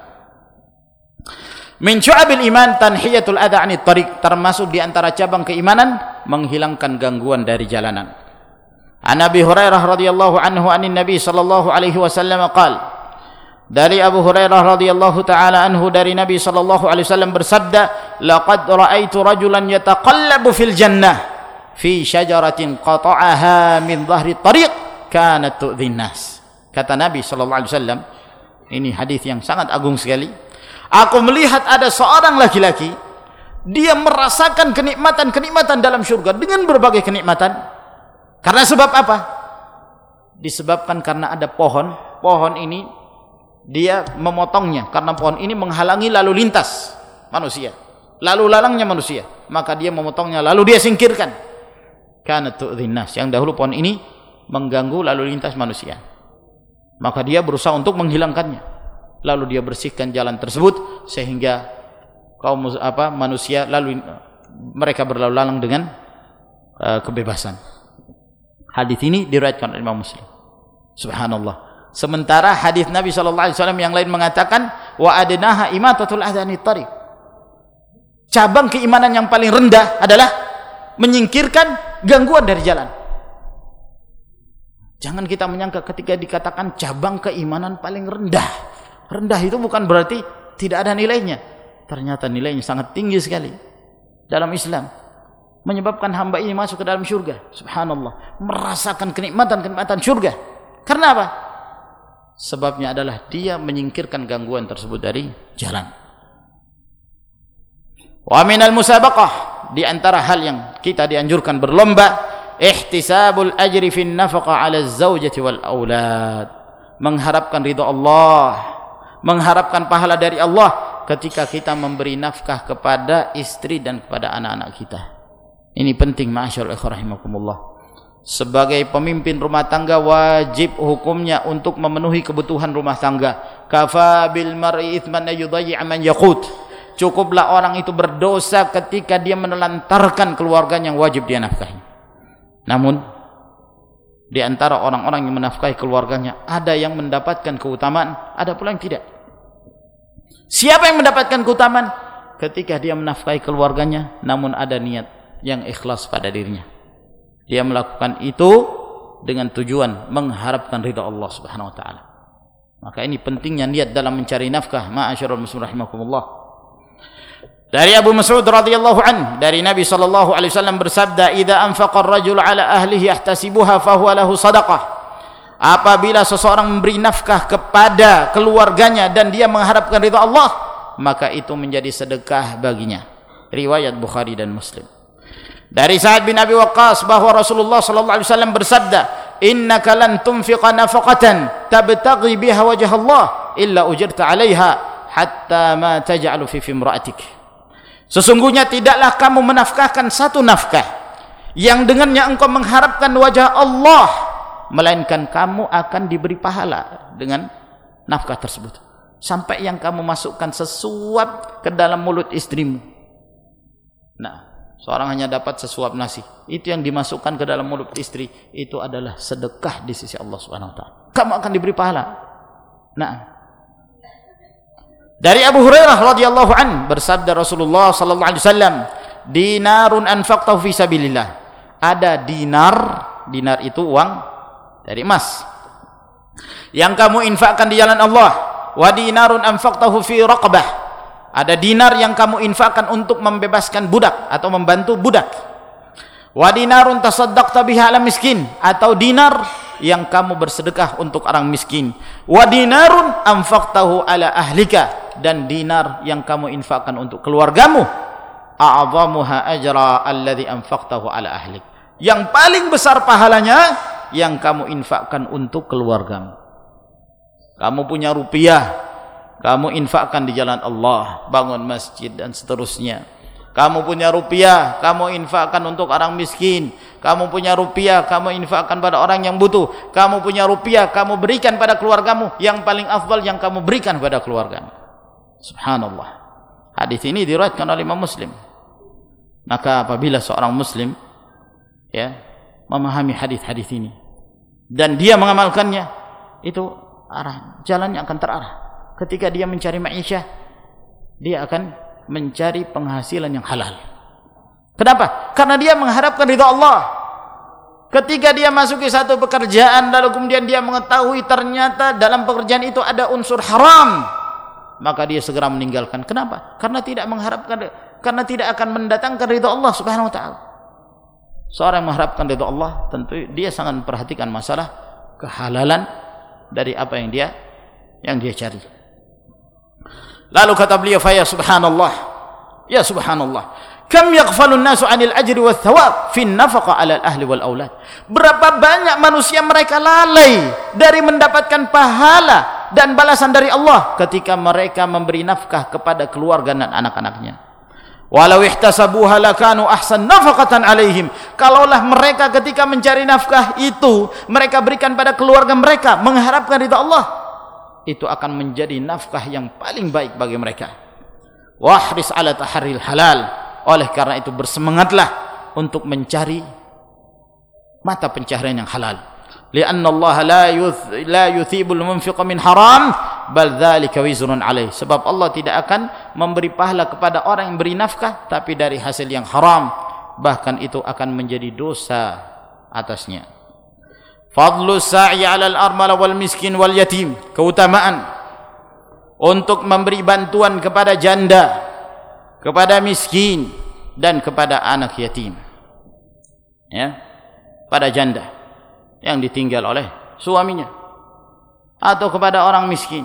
Min syu'abil iman tanhiyatul adha 'anit tariq, termasuk di antara cabang keimanan menghilangkan gangguan dari jalanan. An Abi Hurairah radhiyallahu anhu anin Nabi sallallahu alaihi wasallam qala, dari Abu Hurairah radhiyallahu taala anhu dari Nabi sallallahu alaihi wasallam bersabda, laqad ra'aitu rajulan yataqallabu fil jannah fi syajaratin qata'aha min dhahri tariq kanat tu'dhin nas. Kata Nabi sallallahu alaihi wasallam, ini hadis yang sangat agung sekali. Aku melihat ada seorang laki-laki, dia merasakan kenikmatan-kenikmatan dalam surga dengan berbagai kenikmatan. Karena sebab apa? Disebabkan karena ada pohon, pohon ini dia memotongnya karena pohon ini menghalangi lalu lintas manusia, lalu lalangnya manusia, maka dia memotongnya lalu dia singkirkan. Kanat tu'dhin nas, yang dahulu pohon ini mengganggu lalu lintas manusia, maka dia berusaha untuk menghilangkannya, lalu dia bersihkan jalan tersebut sehingga kaum apa manusia lalu mereka berlalu lalang dengan uh, kebebasan. Hadis ini diriwayatkan oleh Imam Muslim. Subhanallah. Sementara hadis Nabi sallallahu alaihi wasallam yang lain mengatakan wa adnaha imatatul adhanit tariq. Cabang keimanan yang paling rendah adalah menyingkirkan gangguan dari jalan. Jangan kita menyangka ketika dikatakan cabang keimanan paling rendah, rendah itu bukan berarti tidak ada nilainya. Ternyata nilainya sangat tinggi sekali dalam Islam, menyebabkan hamba ini masuk ke dalam syurga. Subhanallah, merasakan kenikmatan-kenikmatan syurga. Karena apa? Sebabnya adalah dia menyingkirkan gangguan tersebut dari jalan. Wa minal musabaqah, di antara hal yang kita dianjurkan berlomba, ihtisabul ajri fin nafaqah 'ala az-zaujati wal aulad, mengharapkan ridha Allah, mengharapkan pahala dari Allah ketika kita memberi nafkah kepada istri dan kepada anak-anak kita. Ini penting, ma'asyarul ikhwah rahimakumullah. Sebagai pemimpin rumah tangga wajib hukumnya untuk memenuhi kebutuhan rumah tangga. Kafa bil mar'i itsman yudayyi' man yaqut. Cukuplah orang itu berdosa ketika dia menelantarkan keluarganya yang wajib dia nafkahi. Namun di antara orang-orang yang menafkahi keluarganya ada yang mendapatkan keutamaan, ada pula yang tidak. Siapa yang mendapatkan keutamaan? Ketika dia menafkahi keluarganya namun ada niat yang ikhlas pada dirinya. Dia melakukan itu dengan tujuan mengharapkan ridha Allah Subhanahu wa taala. Maka ini pentingnya niat dalam mencari nafkah, ma'asyiral muslimin rahimakumullah. Dari Abu Mas'ud radhiyallahu anhu, dari Nabi sallallahu alaihi wasallam bersabda, "Idza anfaqa ar-rajulu 'ala ahlihi yahtasibuha fa huwa lahu shadaqah." Apabila seseorang memberi nafkah kepada keluarganya dan dia mengharapkan ridha Allah, maka itu menjadi sedekah baginya. Riwayat Bukhari dan Muslim. Dari Sa'ad bin Abi Waqqas bahwa Rasulullah sallallahu alaihi wasallam bersabda, "Innaka lan tunfiqa nafaqatan tabtaghi biha wajha Allah illa ujirta 'alaiha hatta ma taj'alu fi imra'atik." Sesungguhnya tidaklah kamu menafkahkan satu nafkah yang dengannya engkau mengharapkan wajah Allah, melainkan kamu akan diberi pahala dengan nafkah tersebut, sampai yang kamu masukkan sesuap ke dalam mulut istrimu. Nah, seorang hanya dapat sesuap nasi, itu yang dimasukkan ke dalam mulut istri, itu adalah sedekah di sisi Allah Subhanahu wa taala. Kamu akan diberi pahala. Nah, dari Abu Hurairah radhiyallahu an bersabda Rasulullah sallallahu alaihi wasallam, "Dinarun anfaqtahu fi sabilillah." Ada dinar, dinar itu uang dari emas yang kamu infakkan di jalan Allah. Wa dinarun anfaqtahu fi raqbah. Ada dinar yang kamu infakkan untuk membebaskan budak atau membantu budak. Wa dinarun tasaddaqta biha ala miskin, atau dinar yang kamu bersedekah untuk orang miskin. Wa dinarun anfaqtahu ala ahlika, dan dinar yang kamu infakkan untuk keluargamu. A'zamuha ajra alladhi anfaqtahu ala ahlik. Yang paling besar pahalanya yang kamu infakkan untuk keluargamu. Kamu punya rupiah, kamu infakkan di jalan Allah, bangun masjid dan seterusnya. Kamu punya rupiah, kamu infakkan untuk orang miskin. Kamu punya rupiah, kamu infakkan pada orang yang butuh. Kamu punya rupiah, kamu berikan pada keluargamu. Yang paling afdal yang kamu berikan pada keluargamu. Subhanallah. Hadis ini diriwayatkan oleh Imam Muslim. Maka apabila seorang muslim ya memahami hadis-hadis ini dan dia mengamalkannya, itu arah jalannya akan terarah. Ketika dia mencari ma'isyah, dia akan mencari penghasilan yang halal. Kenapa? Karena dia mengharapkan ridha Allah. Ketika dia masuki satu pekerjaan lalu kemudian dia mengetahui ternyata dalam pekerjaan itu ada unsur haram, maka dia segera meninggalkan. Kenapa? Karena tidak mengharapkan, karena tidak akan mendatangkan ridha Allah Subhanahu wa taala. Seorang yang mengharapkan ridha Allah, tentu dia sangat memperhatikan masalah kehalalan dari apa yang dia yang dia cari. Lalu kata beliau, "Fa ya subhanallah, ya subhanallah, kam yaghfalun nasu 'anil ajri wath thawab fi an-nafaqa 'ala al-ahli wal aulad." Berapa banyak manusia mereka lalai dari mendapatkan pahala dan balasan dari Allah ketika mereka memberi nafkah kepada keluarga dan anak-anaknya. Walau ihtasabuha lakanu ahsan nafaqatan 'alaihim. Kalaulah mereka ketika mencari nafkah itu mereka berikan pada keluarga mereka mengharapkan ridha Allah, itu akan menjadi nafkah yang paling baik bagi mereka. Wahris 'ala taharril halal. Oleh karena itu bersemangatlah untuk mencari mata pencaharian yang halal. Lianna Allah la yuth, la yuthibul munfiqa min haram bal dzalika wizrun alaih. Sebab Allah tidak akan memberi pahala kepada orang yang beri nafkah tapi dari hasil yang haram, bahkan itu akan menjadi dosa atasnya. Fadlu sa'i 'alal armala wal miskin wal yatim. Keutamaan untuk memberi bantuan kepada janda, kepada miskin dan kepada anak yatim. Ya, pada janda yang ditinggal oleh suaminya, atau kepada orang miskin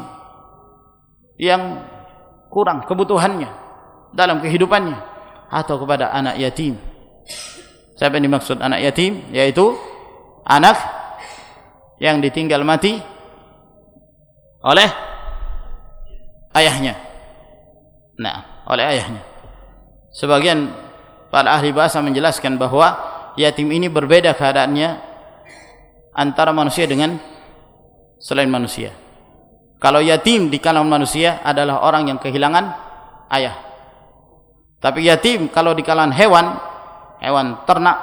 yang kurang kebutuhannya dalam kehidupannya, atau kepada anak yatim. Siapa yang dimaksud anak yatim? Yaitu anak yang ditinggal mati oleh ayahnya. Nah, oleh ayahnya. Sebagian para ahli bahasa menjelaskan bahwa yatim ini berbeda keadaannya antara manusia dengan selain manusia. Kalau yatim di kalangan manusia adalah orang yang kehilangan ayah. Tapi yatim kalau di kalangan hewan, hewan ternak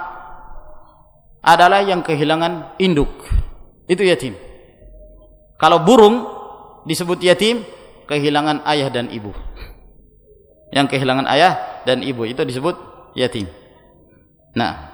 adalah yang kehilangan induk. Itu yatim. Kalau burung disebut yatim, kehilangan ayah dan ibu. Yang kehilangan ayah dan ibu itu disebut yatim. Nah,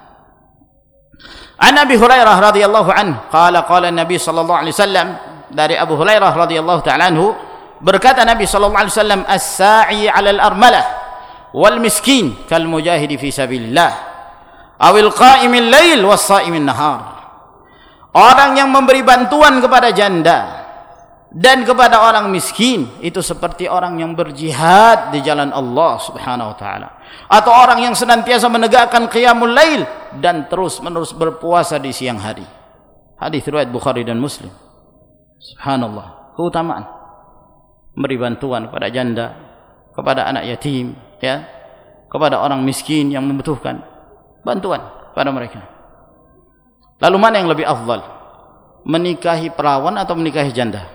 An Abi Hurairah radhiyallahu anhu qala qala Nabi sallallahu alaihi wasallam, dari Abu Hurairah radhiyallahu ta'ala anhu berkata Nabi sallallahu alaihi wasallam, "As-sa'i 'alal armalah wal miskin kal mujahidi fi sabilillah awil qa'imil lail was sha'imin nahar." Orang yang memberi bantuan kepada janda dan kepada orang miskin itu seperti orang yang berjihad di jalan Allah Subhanahu wa taala, atau orang yang senantiasa menegakkan qiyamul lail dan terus-menerus berpuasa di siang hari. Hadis riwayat Bukhari dan Muslim. Subhanallah, keutamaan memberi bantuan kepada janda, kepada anak yatim, ya, kepada orang miskin yang membutuhkan bantuan pada mereka. Lalu mana yang lebih afdal? Menikahi perawan atau menikahi janda?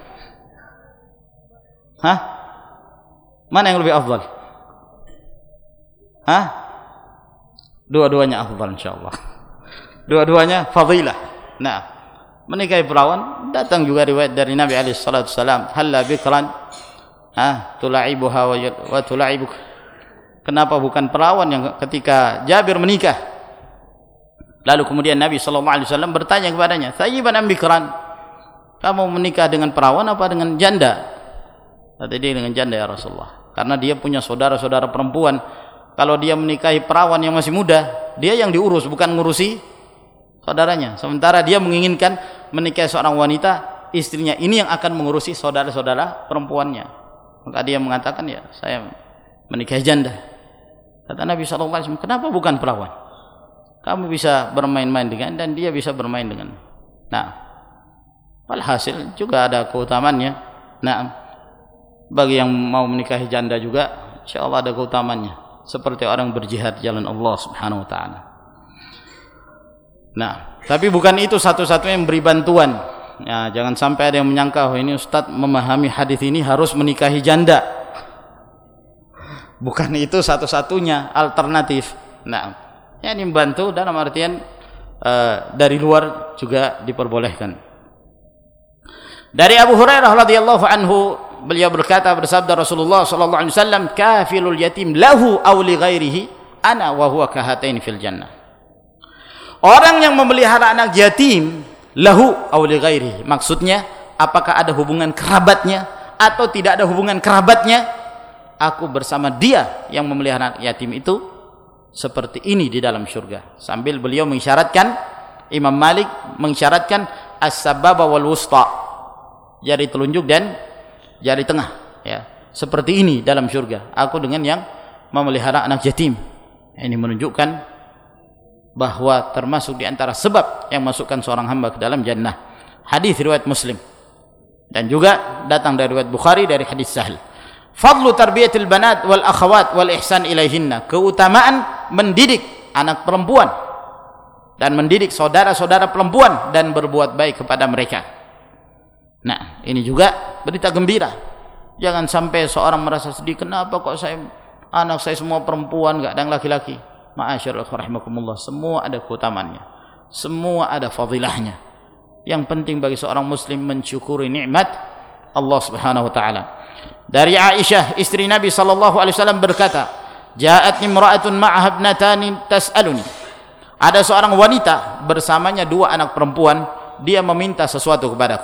Hah? Mana yang lebih afdal? Hah? Dua-duanya afdal insyaallah. Dua-duanya fadilah. Nah, menikahi perawan datang juga riwayat dari Nabi alaihi salatu wasallam, halla bikran ah tulaibuha wa tulaibuk. Kenapa bukan perawan yang ketika Jabir menikah? Lalu kemudian Nabi sallallahu alaihi wasallam bertanya kepadanya, "Thayyiban am bikran?" Kamu menikah dengan perawan apa dengan janda? Kata dia, dengan janda ya Rasulullah. Karena dia punya saudara-saudara perempuan. Kalau dia menikahi perawan yang masih muda, dia yang diurus, bukan ngurusi saudaranya. Sementara dia menginginkan menikahi seorang wanita, istrinya ini yang akan mengurusi saudara-saudara perempuannya. Maka dia mengatakan, ya saya menikahi janda. Kata Nabi shallallahu alaihi wasallam, kenapa bukan perawan? Kamu bisa bermain-main dengan, dan dia bisa bermain dengan. Nah, walhasil juga ada keutamannya. Nah, bagi yang mau menikahi janda juga, insyaallah ada keutamannya. Seperti orang berjihad jalan Allah Subhanahu wa taala. Nah, tapi bukan itu satu-satunya yang beri bantuan. Ya, jangan sampai ada yang menyangka, oh ini Ustaz memahami hadis ini harus menikahi janda. Bukan itu satu-satunya alternatif. Nah, ya ini membantu dalam artian uh, dari luar juga diperbolehkan. Dari Abu Hurairah radhiyallahu anhu, beliau berkata, bersabda Rasulullah sallallahu alaihi wasallam, kafilul yatim lahu aw li ghairihi ana wa huwa kahatain fil jannah. Orang yang memelihara anak yatim lahu aw li ghairihi, maksudnya apakah ada hubungan kerabatnya atau tidak ada hubungan kerabatnya, aku bersama dia yang memelihara anak yatim itu seperti ini di dalam surga. Sambil beliau mengisyaratkan, Imam Malik mengisyaratkan as-sababa wal wusta, jari telunjuk dan jari tengah, ya, seperti ini dalam surga, aku dengan yang memelihara anak yatim. Ini menunjukkan bahwa termasuk di antara sebab yang masukkan seorang hamba ke dalam jannah. Hadis riwayat Muslim, dan juga datang dari riwayat Bukhari dari hadis Sahal. Fadlu tarbiyatil banat wal akhawat wal ihsan ilaihinna, keutamaan mendidik anak perempuan dan mendidik saudara-saudara perempuan dan berbuat baik kepada mereka. Nah, ini juga berita gembira. Jangan sampai seorang merasa sedih, kenapa kok saya anak saya semua perempuan, enggak ada yang laki-laki. Ma'asyiral rahimakumullah, semua ada keutamaannya, semua ada fadilahnya. Yang penting bagi seorang muslim mensyukuri nikmat Allah Subhanahu wa taala. Dari Aisyah istri Nabi sallallahu alaihi wasallam berkata, "Ja'at imra'atun ma'aha ibnatani tas'aluni." Ada seorang wanita bersamanya dua anak perempuan, dia meminta sesuatu kepadaku.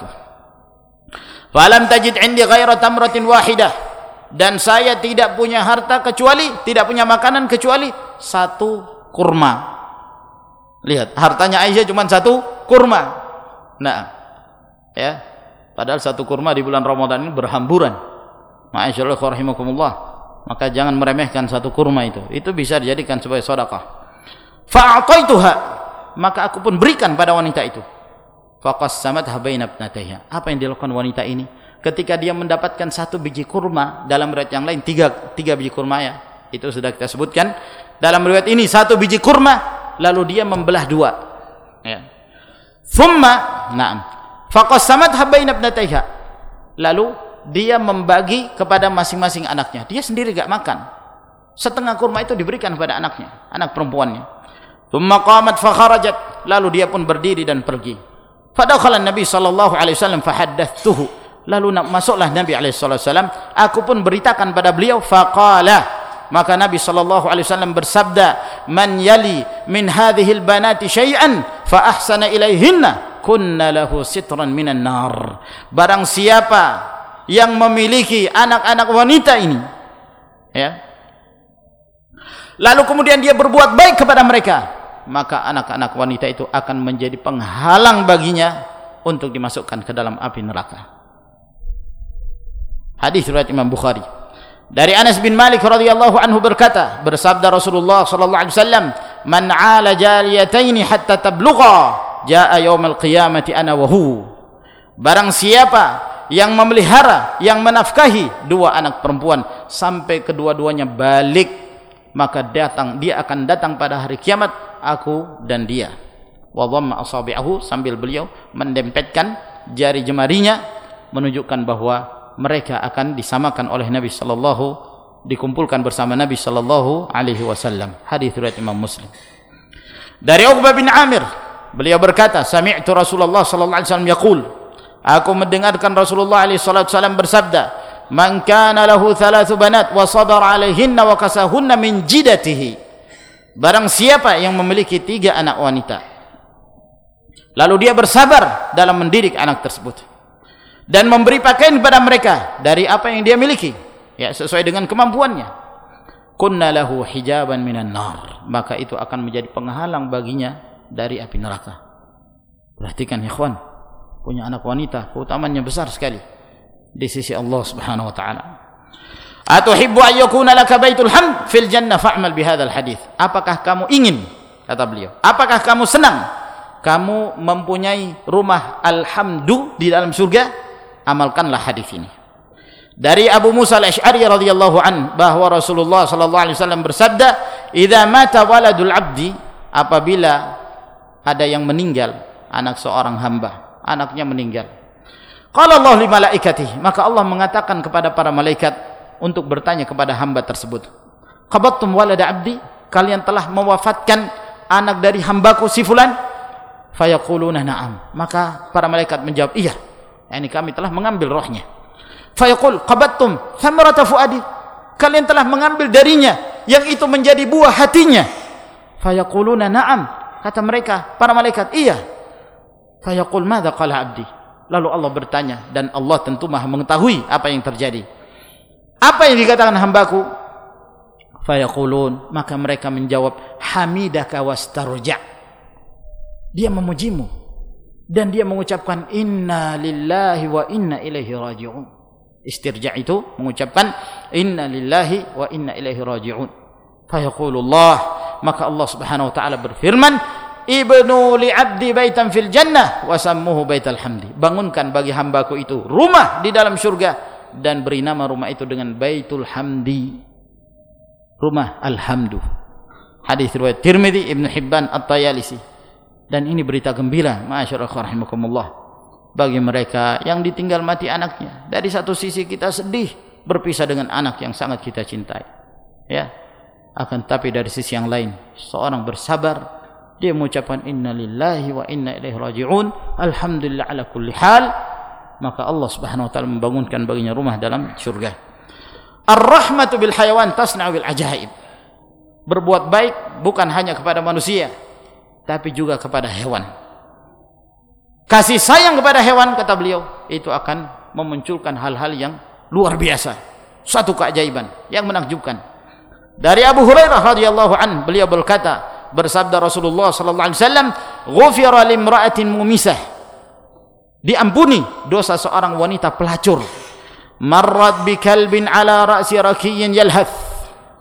Falam tajid 'indi ghaira tamratin wahidah, dan saya tidak punya harta kecuali, tidak punya makanan kecuali satu kurma. Lihat, hartanya Aisyah cuma satu kurma. Nah, ya, padahal satu kurma di bulan Ramadan ini berhamburan. Ma'asyiral rahimakumullah, maka jangan meremehkan satu kurma itu. Itu bisa dijadikan sebagai sedekah. Fa'ataituha, maka aku pun berikan pada wanita itu. Faqassamatha baina ibnatayha. Apa yang dilakukan wanita ini? Ketika dia mendapatkan satu biji kurma, dalam riwayat yang lain tiga, tiga biji kurma, ya, itu sudah kita sebutkan. Dalam riwayat ini satu biji kurma, lalu dia membelah dua, ya. Thumma, na'am, faqassamatha baina ibnatayha, lalu dia membagi kepada masing-masing anaknya. Dia sendiri gak makan. Setengah kurma itu diberikan kepada anaknya, anak perempuannya. Thumma qamat fa kharajat, lalu dia pun berdiri dan pergi. Fadakhala Nabi sallallahu alaihi wasallam fahaddatsuhu, lalu masuklah Nabi alaihi wasallam, aku pun beritakan pada beliau. Faqala, maka Nabi sallallahu alaihi wasallam bersabda, man yali min hadhil banati syai'an fa ahsana ilaihinna kunna lahu sitran minan nar. Barang siapa yang memiliki anak-anak wanita ini, ya, lalu kemudian dia berbuat baik kepada mereka, maka anak-anak wanita itu akan menjadi penghalang baginya untuk dimasukkan ke dalam api neraka. Hadis riwayat Imam Bukhari. Dari Anas bin Malik radhiyallahu anhu berkata, bersabda Rasulullah sallallahu alaihi wasallam, "Man 'ala jariyataini hatta tablugha, jaa yaumil qiyamati ana wa hu." Barang siapa yang memelihara, yang menafkahi dua anak perempuan sampai kedua-duanya balik, maka datang dia akan datang pada hari kiamat aku dan dia. Wa dhamma asabi'ahu, sambil beliau mendempetkan jari jemarinya menunjukkan bahwa mereka akan disamakan oleh Nabi sallallahu, dikumpulkan bersama Nabi sallallahu alaihi wasallam. Hadis riwayat Imam Muslim. Dari Uqbah bin Amir, beliau berkata, sami'tu Rasulullah sallallahu alaihi wasallam yaqul, aku mendengarkan Rasulullah alaihi wasallam bersabda, man kana lahu thalathu banat wa sabara alaihinna wa kasahunna min jidatihi. Barang siapa yang memiliki tiga anak wanita, lalu dia bersabar dalam mendidik anak tersebut dan memberi pakaian kepada mereka dari apa yang dia miliki, ya, sesuai dengan kemampuannya, kunna lahu hijaban minan nar, maka itu akan menjadi penghalang baginya dari api neraka. Perhatikan ikhwan, punya anak wanita keutamaannya besar sekali di sisi Allah Subhanahu wa taala. Atuhibbu an yakuna laka baitul hamd fil jannah fa'mal bihadzal hadits. Apakah kamu ingin, kata beliau, apakah kamu senang kamu mempunyai rumah alhamdu di dalam surga? Amalkanlah hadis ini. Dari Abu Musa al-Asy'ari radhiyallahu an, bahwa Rasulullah sallallahu alaihi wasallam bersabda, "Idza mata waladul 'abdi," apabila ada yang meninggal, anak seorang hamba, anaknya meninggal. Qala Allah li malaikatihi, maka Allah mengatakan kepada para malaikat untuk bertanya kepada hamba tersebut, "Qabattum walada 'abdi?" Kalian telah mewafatkan anak dari hambaku si fulan? Fayaquluna na'am. Maka para malaikat menjawab, iya. Yani kami telah mengambil rohnya. Fayaqul qabattum thamarata fuadi, kalian telah mengambil darinya yang itu menjadi buah hatinya. Fayaquluna na'am, kata mereka para malaikat, iya. Fayaqul madza qala abdi, lalu Allah bertanya, dan Allah tentu Maha mengetahui apa yang terjadi. Apa yang dikatakan hambaku? Fayaqulun, maka mereka menjawab, hamidaka wastarja, dia memujimu dan dia mengucapkan inna lillahi wa inna ilaihi raji'un. Istirja' itu mengucapkan inna lillahi wa inna ilaihi raji'un. Fayaqulullah, maka Allah Subhanahu wa taala berfirman, ibnu li 'abdi baitan fil jannah wa sammuhu baital hamdi. Bangunkan bagi hambaku itu rumah di dalam surga dan beri nama rumah itu dengan Baitul Hamdi, rumah alhamdu. Hadis riwayat Tirmidzi, Ibnu Hibban, At-Tayalisi. Dan ini berita gembira, masyaallah rahimakumullah, bagi mereka yang ditinggal mati anaknya. Dari satu sisi kita sedih berpisah dengan anak yang sangat kita cintai, ya. Akan tapi dari sisi yang lain, seorang bersabar, dia mengucapkan inna lillahi wa inna ilaihi raji'un, alhamdulillah ala kulli hal, maka Allah Subhanahu wa taala membangunkan baginya rumah dalam surga. Ar-rahmatu bil hayawan tasna'u bil ajaib. Berbuat baik bukan hanya kepada manusia, tapi juga kepada hewan. Kasih sayang kepada hewan, kata beliau, itu akan memunculkan hal-hal yang luar biasa, satu keajaiban yang menakjubkan. Dari Abu Hurairah radhiyallahu an, beliau berkata, bersabda Rasulullah sallallahu alaihi wasallam, ghufira limra'atin mumisah, diampuni dosa seorang wanita pelacur, marrat bikalbin ala ra'si rakiyyin yalhath.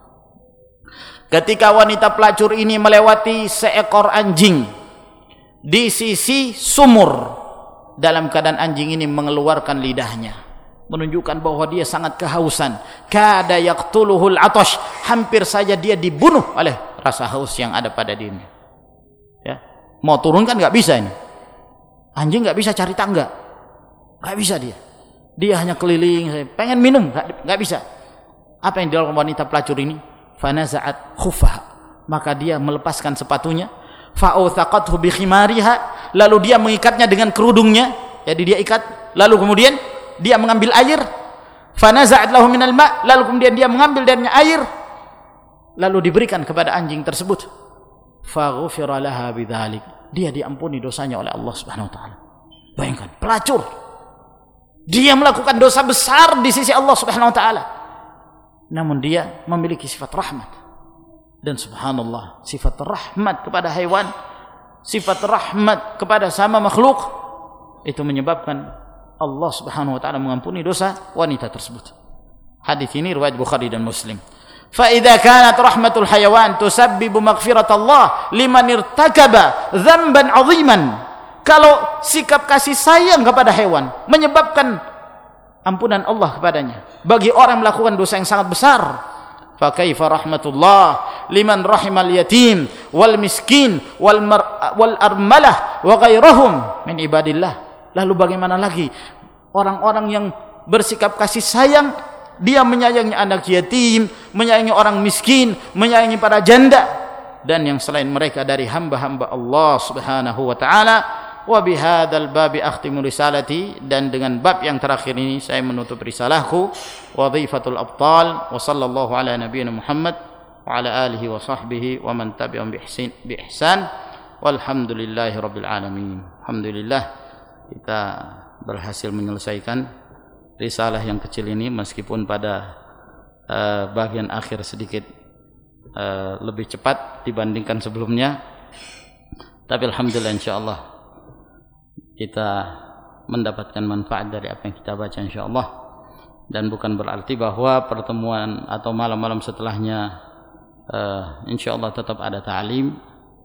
Ketika wanita pelacur ini melewati seekor anjing di sisi sumur, dalam keadaan anjing ini mengeluarkan lidahnya, menunjukkan bahwa dia sangat kehausan. Kada yaqtuluhul atash, hampir saja dia dibunuh oleh rasa haus yang ada pada dirinya. Ya, mau turun kan nggak bisa ini. Anjing nggak bisa cari tangga, nggak bisa dia. Dia hanya keliling, pengen minum, nggak nggak bisa. Apa yang dilakukan wanita pelacur ini? Fanaza'at khuffaha, maka dia melepaskan sepatunya, fa'uthaqathu bi khimariha, lalu dia mengikatnya dengan kerudungnya, jadi dia ikat, lalu kemudian dia mengambil air, fanaza'at lahu minal ma', lalu kemudian dia mengambil darinya air, lalu diberikan kepada anjing tersebut, faghufira laha bidzalik, dia diampuni dosanya oleh Allah Subhanahu wa taala. Bayangkan, pelacur, dia melakukan dosa besar di sisi Allah Subhanahu wa taala, namun dia memiliki sifat rahmat. Dan subhanallah, sifat rahmat kepada hewan, sifat rahmat kepada sama makhluk, itu menyebabkan Allah Subhanahu wa taala mengampuni dosa wanita tersebut. Hadis ini riwayat Bukhari dan Muslim. Fa idza kanat rahmatul hayawan tusabbibu maghfirat Allah liman irtakaba dzamban 'aziman. Kalau sikap kasih sayang kepada hewan menyebabkan ampunan Allah kepadanya bagi orang yang melakukan dosa yang sangat besar, fa kaifa rahmatullah liman rahimal yatim wal miskin wal mar, wal armalah wa ghairahum min ibadillah. Lalu bagaimana lagi orang-orang yang bersikap kasih sayang, dia menyayangi anak yatim, menyayangi orang miskin, menyayangi para janda dan yang selain mereka dari hamba-hamba Allah Subhanahu wa taala. Wa bihadzal babi akhtimu risalati, dan dengan bab yang terakhir ini saya menutup risalahku Wadhifatul Abtal. Wa sallallahu ala nabiyyina Muhammad wa ala alihi wa sahbihi wa man tabi'ahum bi ihsan bi ihsan walhamdulillahi rabbil alamin. Alhamdulillah kita berhasil menyelesaikan risalah yang kecil ini, meskipun pada uh, bagian akhir sedikit uh, lebih cepat dibandingkan sebelumnya, tapi alhamdulillah insyaallah kita mendapatkan manfaat dari apa yang kita baca insyaallah. Dan bukan berarti bahwa pertemuan atau malam-malam setelahnya uh, insyaallah tetap ada ta'lim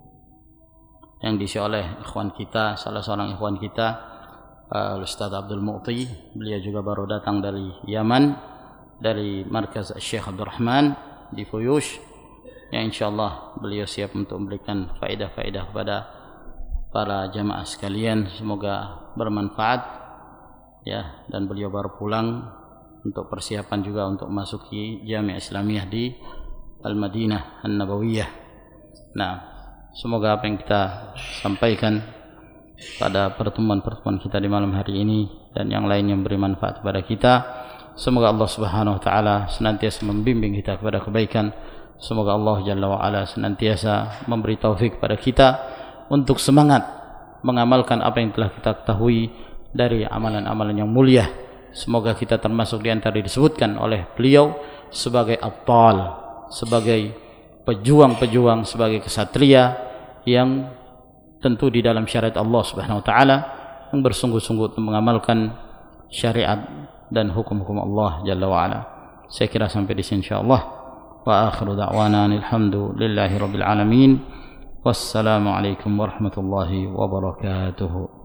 yang diisi oleh ikhwan kita, salah seorang ikhwan kita uh, Ustaz Abdul Mu'ti. Beliau juga baru datang dari Yaman, dari markaz Syekh Abdul Rahman di Fuyush, yang insyaallah beliau siap untuk memberikan faedah-faedah kepada para jamaah sekalian, semoga bermanfaat ya. Dan beliau baru pulang untuk persiapan juga untuk masuki Jami'ah Islamiyah di Al-Madinah An-Nabawiyah. Nah, semoga apa yang kita sampaikan pada pertemuan-pertemuan kita di malam hari ini dan yang lain yang beri manfaat kepada kita, semoga Allah Subhanahu wa taala senantiasa membimbing kita kepada kebaikan. Semoga Allah Jalla wa Ala senantiasa memberi taufik kepada kita untuk semangat mengamalkan apa yang telah kita ketahui dari amalan-amalan yang mulia. Semoga kita termasuk di antara disebutkan oleh beliau sebagai abtal, sebagai pejuang-pejuang, sebagai kesatria yang tentu di dalam syariat Allah Subhanahu wa taala, yang bersungguh-sungguh untuk mengamalkan syariat dan hukum-hukum Allah Jalla wa Ala. Saya kira sampai di sini insyaallah. Wa akhiru da'wana alhamdulillahi rabbil alamin. Wassalamualaikum warahmatullahi wabarakatuh.